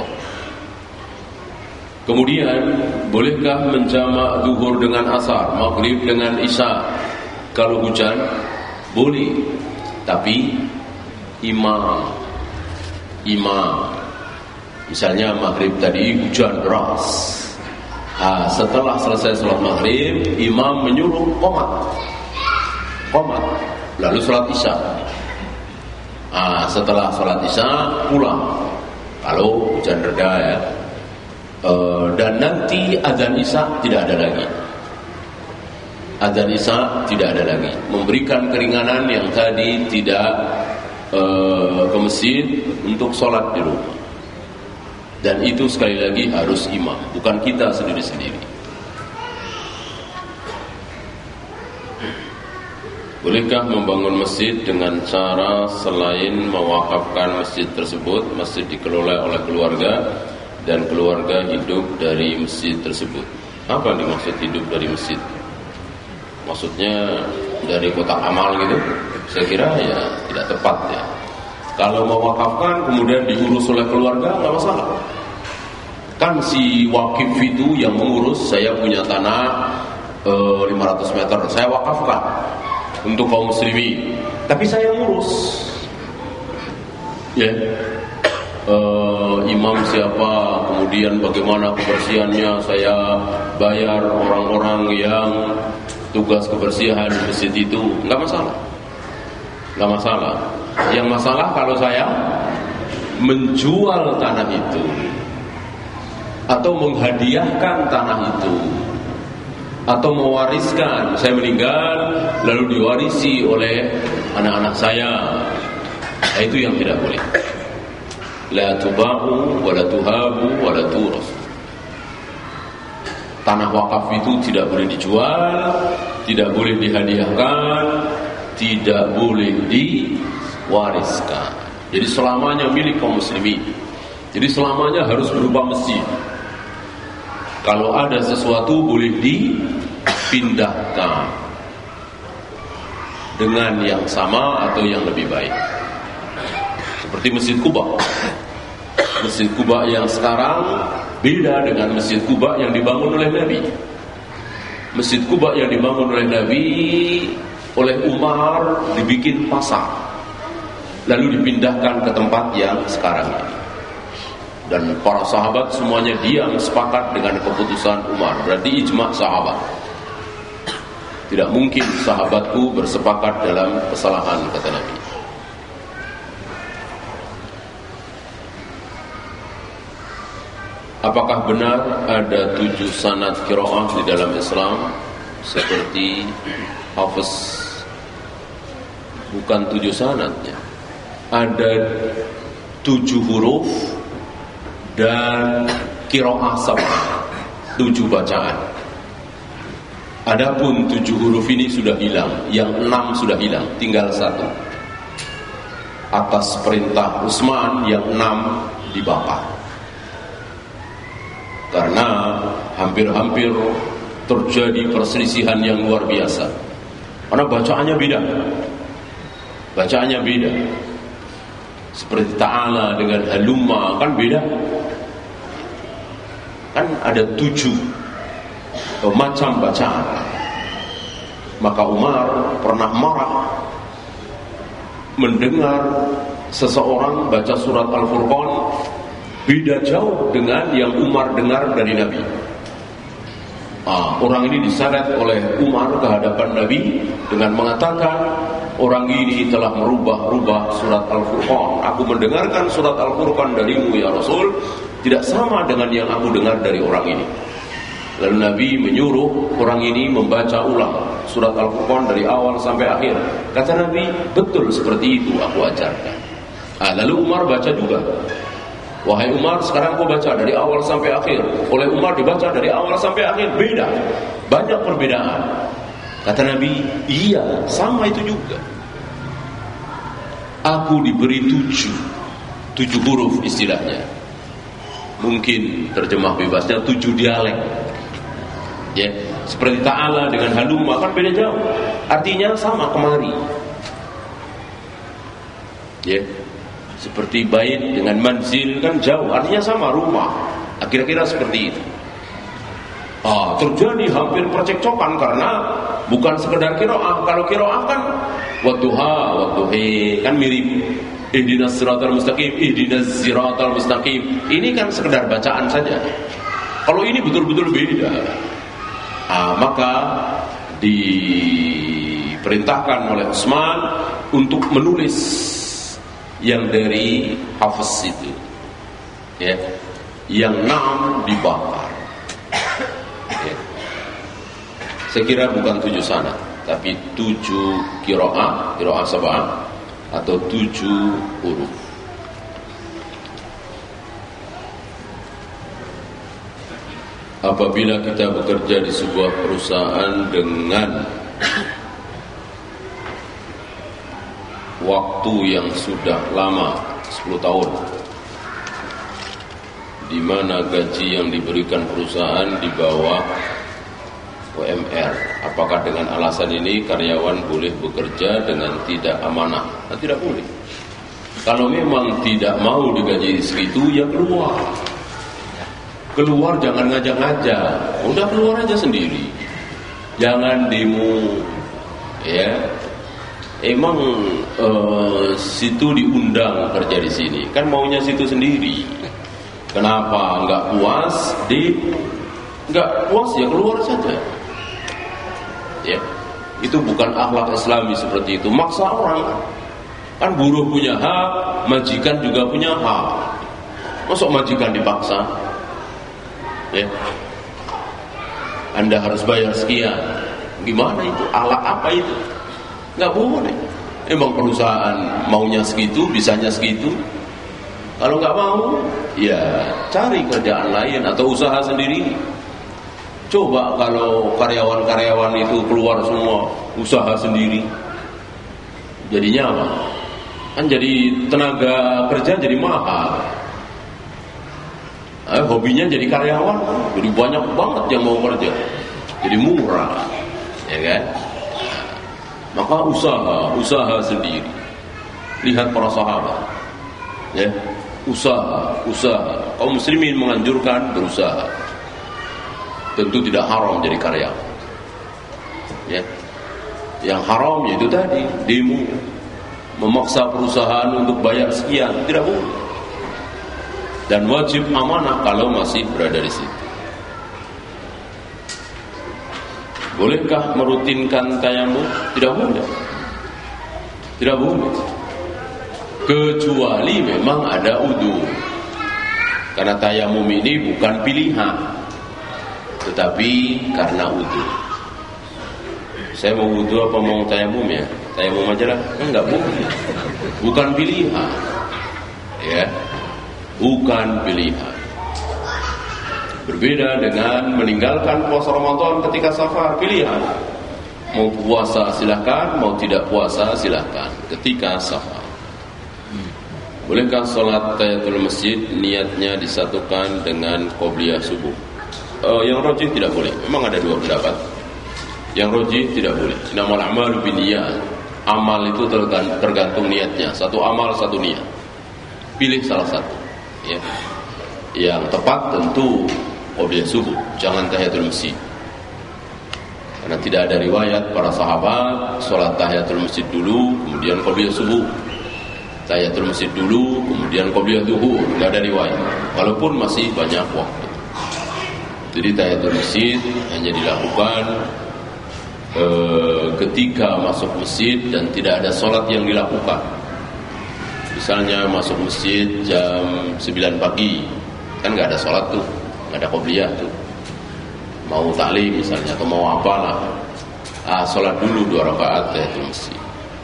Kemudian, bolehkah menjamak zuhur dengan asar, maghrib dengan isya kalau hujan? Boleh, tapi imam imam misalnya maghrib tadi hujan deras, nah, setelah selesai sholat maghrib imam menyuruh qomat qomat lalu sholat isya. Nah, setelah sholat isya pulang kalau hujan reda, ya. E, dan nanti azan isya tidak ada lagi. Azan isya tidak ada lagi, memberikan keringanan yang tadi tidak e, ke masjid untuk sholat di rumah. Dan itu sekali lagi harus imam, bukan kita sendiri-sendiri. Bolehkah membangun masjid dengan cara selain mewakafkan masjid tersebut? Masjid dikelola oleh keluarga dan keluarga hidup dari masjid tersebut. Apa yang dimaksud hidup dari masjid? Maksudnya dari kotak amal gitu? Saya kira ya tidak tepat, ya. Kalau mewakafkan kemudian diurus oleh keluarga, nggak masalah. Kan si wakif itu yang mengurus, saya punya tanah eh, lima ratus meter, saya wakafkan untuk kaum muslimin, tapi saya ngurus, ya, uh, imam siapa, kemudian bagaimana kebersihannya, saya bayar orang-orang yang tugas kebersihan di masjid itu, nggak masalah, nggak masalah. Yang masalah kalau saya menjual tanah itu atau menghadiahkan tanah itu, atau mewariskan, saya meninggal lalu diwarisi oleh anak-anak saya, nah, itu yang tidak boleh. La tuba'u wa la tuhabu wa la turas. Tanah wakaf itu tidak boleh dijual, tidak boleh dihadiahkan, tidak boleh diwariskan. Jadi selamanya milik kaum muslimin. Jadi selamanya harus berupa masjid. Kalau ada sesuatu boleh dipindahkan dengan yang sama atau yang lebih baik. Seperti Masjid Quba. Masjid Quba yang sekarang beda dengan Masjid Quba yang dibangun oleh Nabi. Masjid Quba yang dibangun oleh Nabi, oleh Umar, dibikin pasar, lalu dipindahkan ke tempat yang sekarang ini. Dan para sahabat semuanya diam sepakat dengan keputusan Umar. Berarti ijma' sahabat. Tidak mungkin sahabatku bersepakat dalam kesalahan, kata Nabi. Apakah benar ada tujuh sanad qiraah di dalam Islam seperti Hafiz? Bukan tujuh sanadnya. Ada tujuh huruf dan qiraah sama, tujuh bacaan. Adapun tujuh huruf ini sudah hilang, yang enam sudah hilang, tinggal satu. Atas perintah Utsman yang enam dibakar. Karena hampir-hampir terjadi perselisihan yang luar biasa. Karena bacaannya beda. Bacaannya beda. Seperti ta'ala dengan halumma kan beda. Kan ada tujuh macam bacaan. Maka Umar pernah marah mendengar seseorang baca surat Al-Furqan beda jauh dengan yang Umar dengar dari Nabi. Ah, orang ini diseret oleh Umar ke hadapan Nabi dengan mengatakan, orang ini telah merubah-rubah surat Al-Furqan. Aku mendengarkan surat Al-Furqan darimu ya Rasul, tidak sama dengan yang aku dengar dari orang ini. Lalu Nabi menyuruh orang ini membaca ulang surat Al-Furqan dari awal sampai akhir. Kata Nabi, betul seperti itu aku ajarkan. Ah, lalu Umar baca juga. Wahai Umar, sekarang kau baca dari awal sampai akhir. Oleh Umar dibaca dari awal sampai akhir. Beda, banyak perbedaan. Kata Nabi, iya, sama itu juga. Aku diberi tujuh Tujuh huruf istilahnya. Mungkin terjemah bebasnya tujuh dialek. Ya, seperti ta'ala dengan halumma kan beda jauh. Artinya sama kemari. Ya, seperti bait dengan manzil kan jauh, artinya sama rumah. Kira-kira seperti itu. Ah, terjadi hampir percekcokan karena bukan sekedar qiraah. Kalau qiraah kan wadduha, wadduhi kan mirip. Ihdinas siratal mustaqim, ihdinas siratal mustaqim. Ini kan sekedar bacaan saja. Kalau ini betul-betul beda. Ah, maka diperintahkan oleh Utsman untuk menulis yang dari Hafiz itu, ya, yang enam dibakar. Ya. Saya kira bukan tujuh sanad, tapi tujuh qiraah, qiraah sab'ah atau tujuh huruf. Apabila kita bekerja di sebuah perusahaan dengan waktu yang sudah lama, sepuluh tahun, di mana gaji yang diberikan perusahaan di bawah U M R, apakah dengan alasan ini karyawan boleh bekerja dengan tidak amanah? Nah, tidak boleh. Kalau memang tidak mau digaji segitu, ya keluar. Keluar, jangan ngajak-ngajak. Udah keluar aja sendiri. Jangan demo. Ya. Emang uh, situ diundang kerja di sini. Kan maunya situ sendiri. Kenapa nggak puas? Di nggak puas ya keluar saja. Ya. Itu bukan akhlak Islami seperti itu. Maksa orang. Kan buruh punya hak, majikan juga punya hak. Masuk majikan dipaksa? Ya. Anda harus bayar sekian. Gimana itu? Alat apa itu? Nggak boleh. Emang perusahaan maunya segitu, bisanya segitu. Kalau nggak mau, ya cari kerjaan lain atau usaha sendiri. Coba kalau karyawan-karyawan itu keluar semua usaha sendiri, jadinya apa? Kan jadi tenaga kerja jadi mahal. Eh, hobinya jadi karyawan, jadi banyak banget yang mau kerja, jadi murah, ya kan? Maka usaha, usaha sendiri. Lihat para sahabat, ya, usaha, usaha. Kaum muslimin menganjurkan berusaha. Tentu tidak haram jadi karyawan. Ya, yang haram yaitu tadi demo, memaksa perusahaan untuk bayar sekian, tidak boleh. Dan wajib amanah kalau masih berada di situ. Bolehkah merutinkan tayamum? Tidak boleh. Tidak boleh. Kecuali memang ada udzur. Karena tayamum ini bukan pilihan, tetapi karena udzur. Saya mau wudu apa mau tayamum ya? Tayamum aja lah. Enggak boleh. Bukan pilihan. Ya. Bukan pilihan. Berbeda dengan meninggalkan puasa Ramadan ketika safar, pilihan. Mau puasa silakan, mau tidak puasa silakan ketika safar. Bolehkah sholat tahiyatul masjid niatnya disatukan dengan qobliyah subuh? Uh, yang rajih tidak boleh. Memang ada dua pendapat. Yang rajih tidak boleh. Innamal a'malu binniyat. Amal itu tergantung niatnya. Satu amal, satu niat. Pilih salah satu. Ya. Yang tepat tentu qobliyah subuh, jangan tahiyatul masjid. Karena tidak ada riwayat para sahabat sholat tahiyatul masjid dulu kemudian qobliyah subuh, tahiyatul masjid dulu kemudian qobliyah zuhur, tidak ada riwayat. Walaupun masih banyak waktu. Jadi tahiyatul masjid hanya dilakukan eh, ketika masuk masjid dan tidak ada sholat yang dilakukan. Misalnya masuk masjid jam sembilan pagi, kan nggak ada sholat tuh, nggak ada qobliyah tuh. Mau taklim misalnya atau mau apalah, ah, sholat dulu dua rakaat tahiyatul masjid.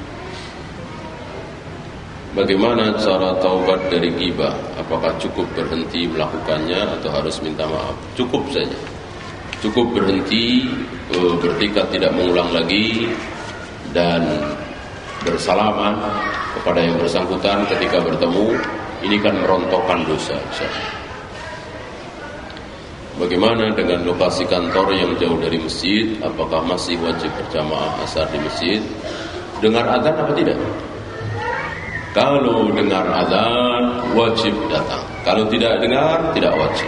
Bagaimana cara taubat dari ghibah? Apakah cukup berhenti melakukannya atau harus minta maaf? Cukup saja. Cukup berhenti, bertekad tidak mengulang lagi, dan bersalaman kepada yang bersangkutan ketika bertemu. Ini kan merontokkan dosa. Bagaimana dengan lokasi kantor yang jauh dari masjid? Apakah masih wajib berjamaah asar di masjid? Dengar azan apa tidak? Kalau dengar azan wajib datang. Kalau tidak dengar tidak wajib.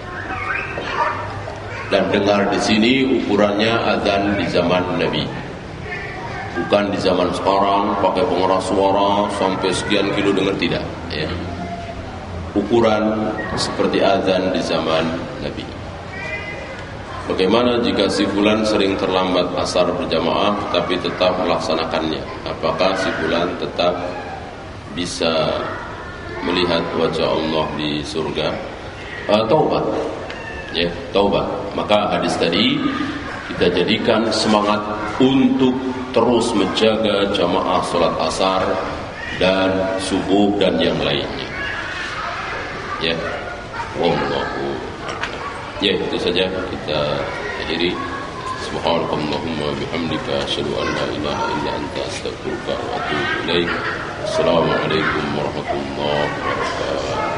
Dan dengar di sini ukurannya azan di zaman Nabi. Bukan di zaman sekarang pakai pengeras suara sampai sekian kilo dengar, tidak, ya. Ukuran seperti azan di zaman Nabi. Bagaimana jika si fulan sering terlambat asar berjamaah tetapi tetap melaksanakannya? Apakah si fulan tetap bisa melihat wajah Allah di surga? Uh, taubat, ya, taubat. Maka hadis tadi kita jadikan semangat untuk terus menjaga jamaah salat asar dan subuh dan yang lainnya. Ya, wallahu. Ya, itu saja kita akhiri. Subhanakallahumma bihamdika asyhadu an la ilaha illa anta astaghfiruka wa atubu ilaik. Assalamualaikum warahmatullahi wabarakatuh.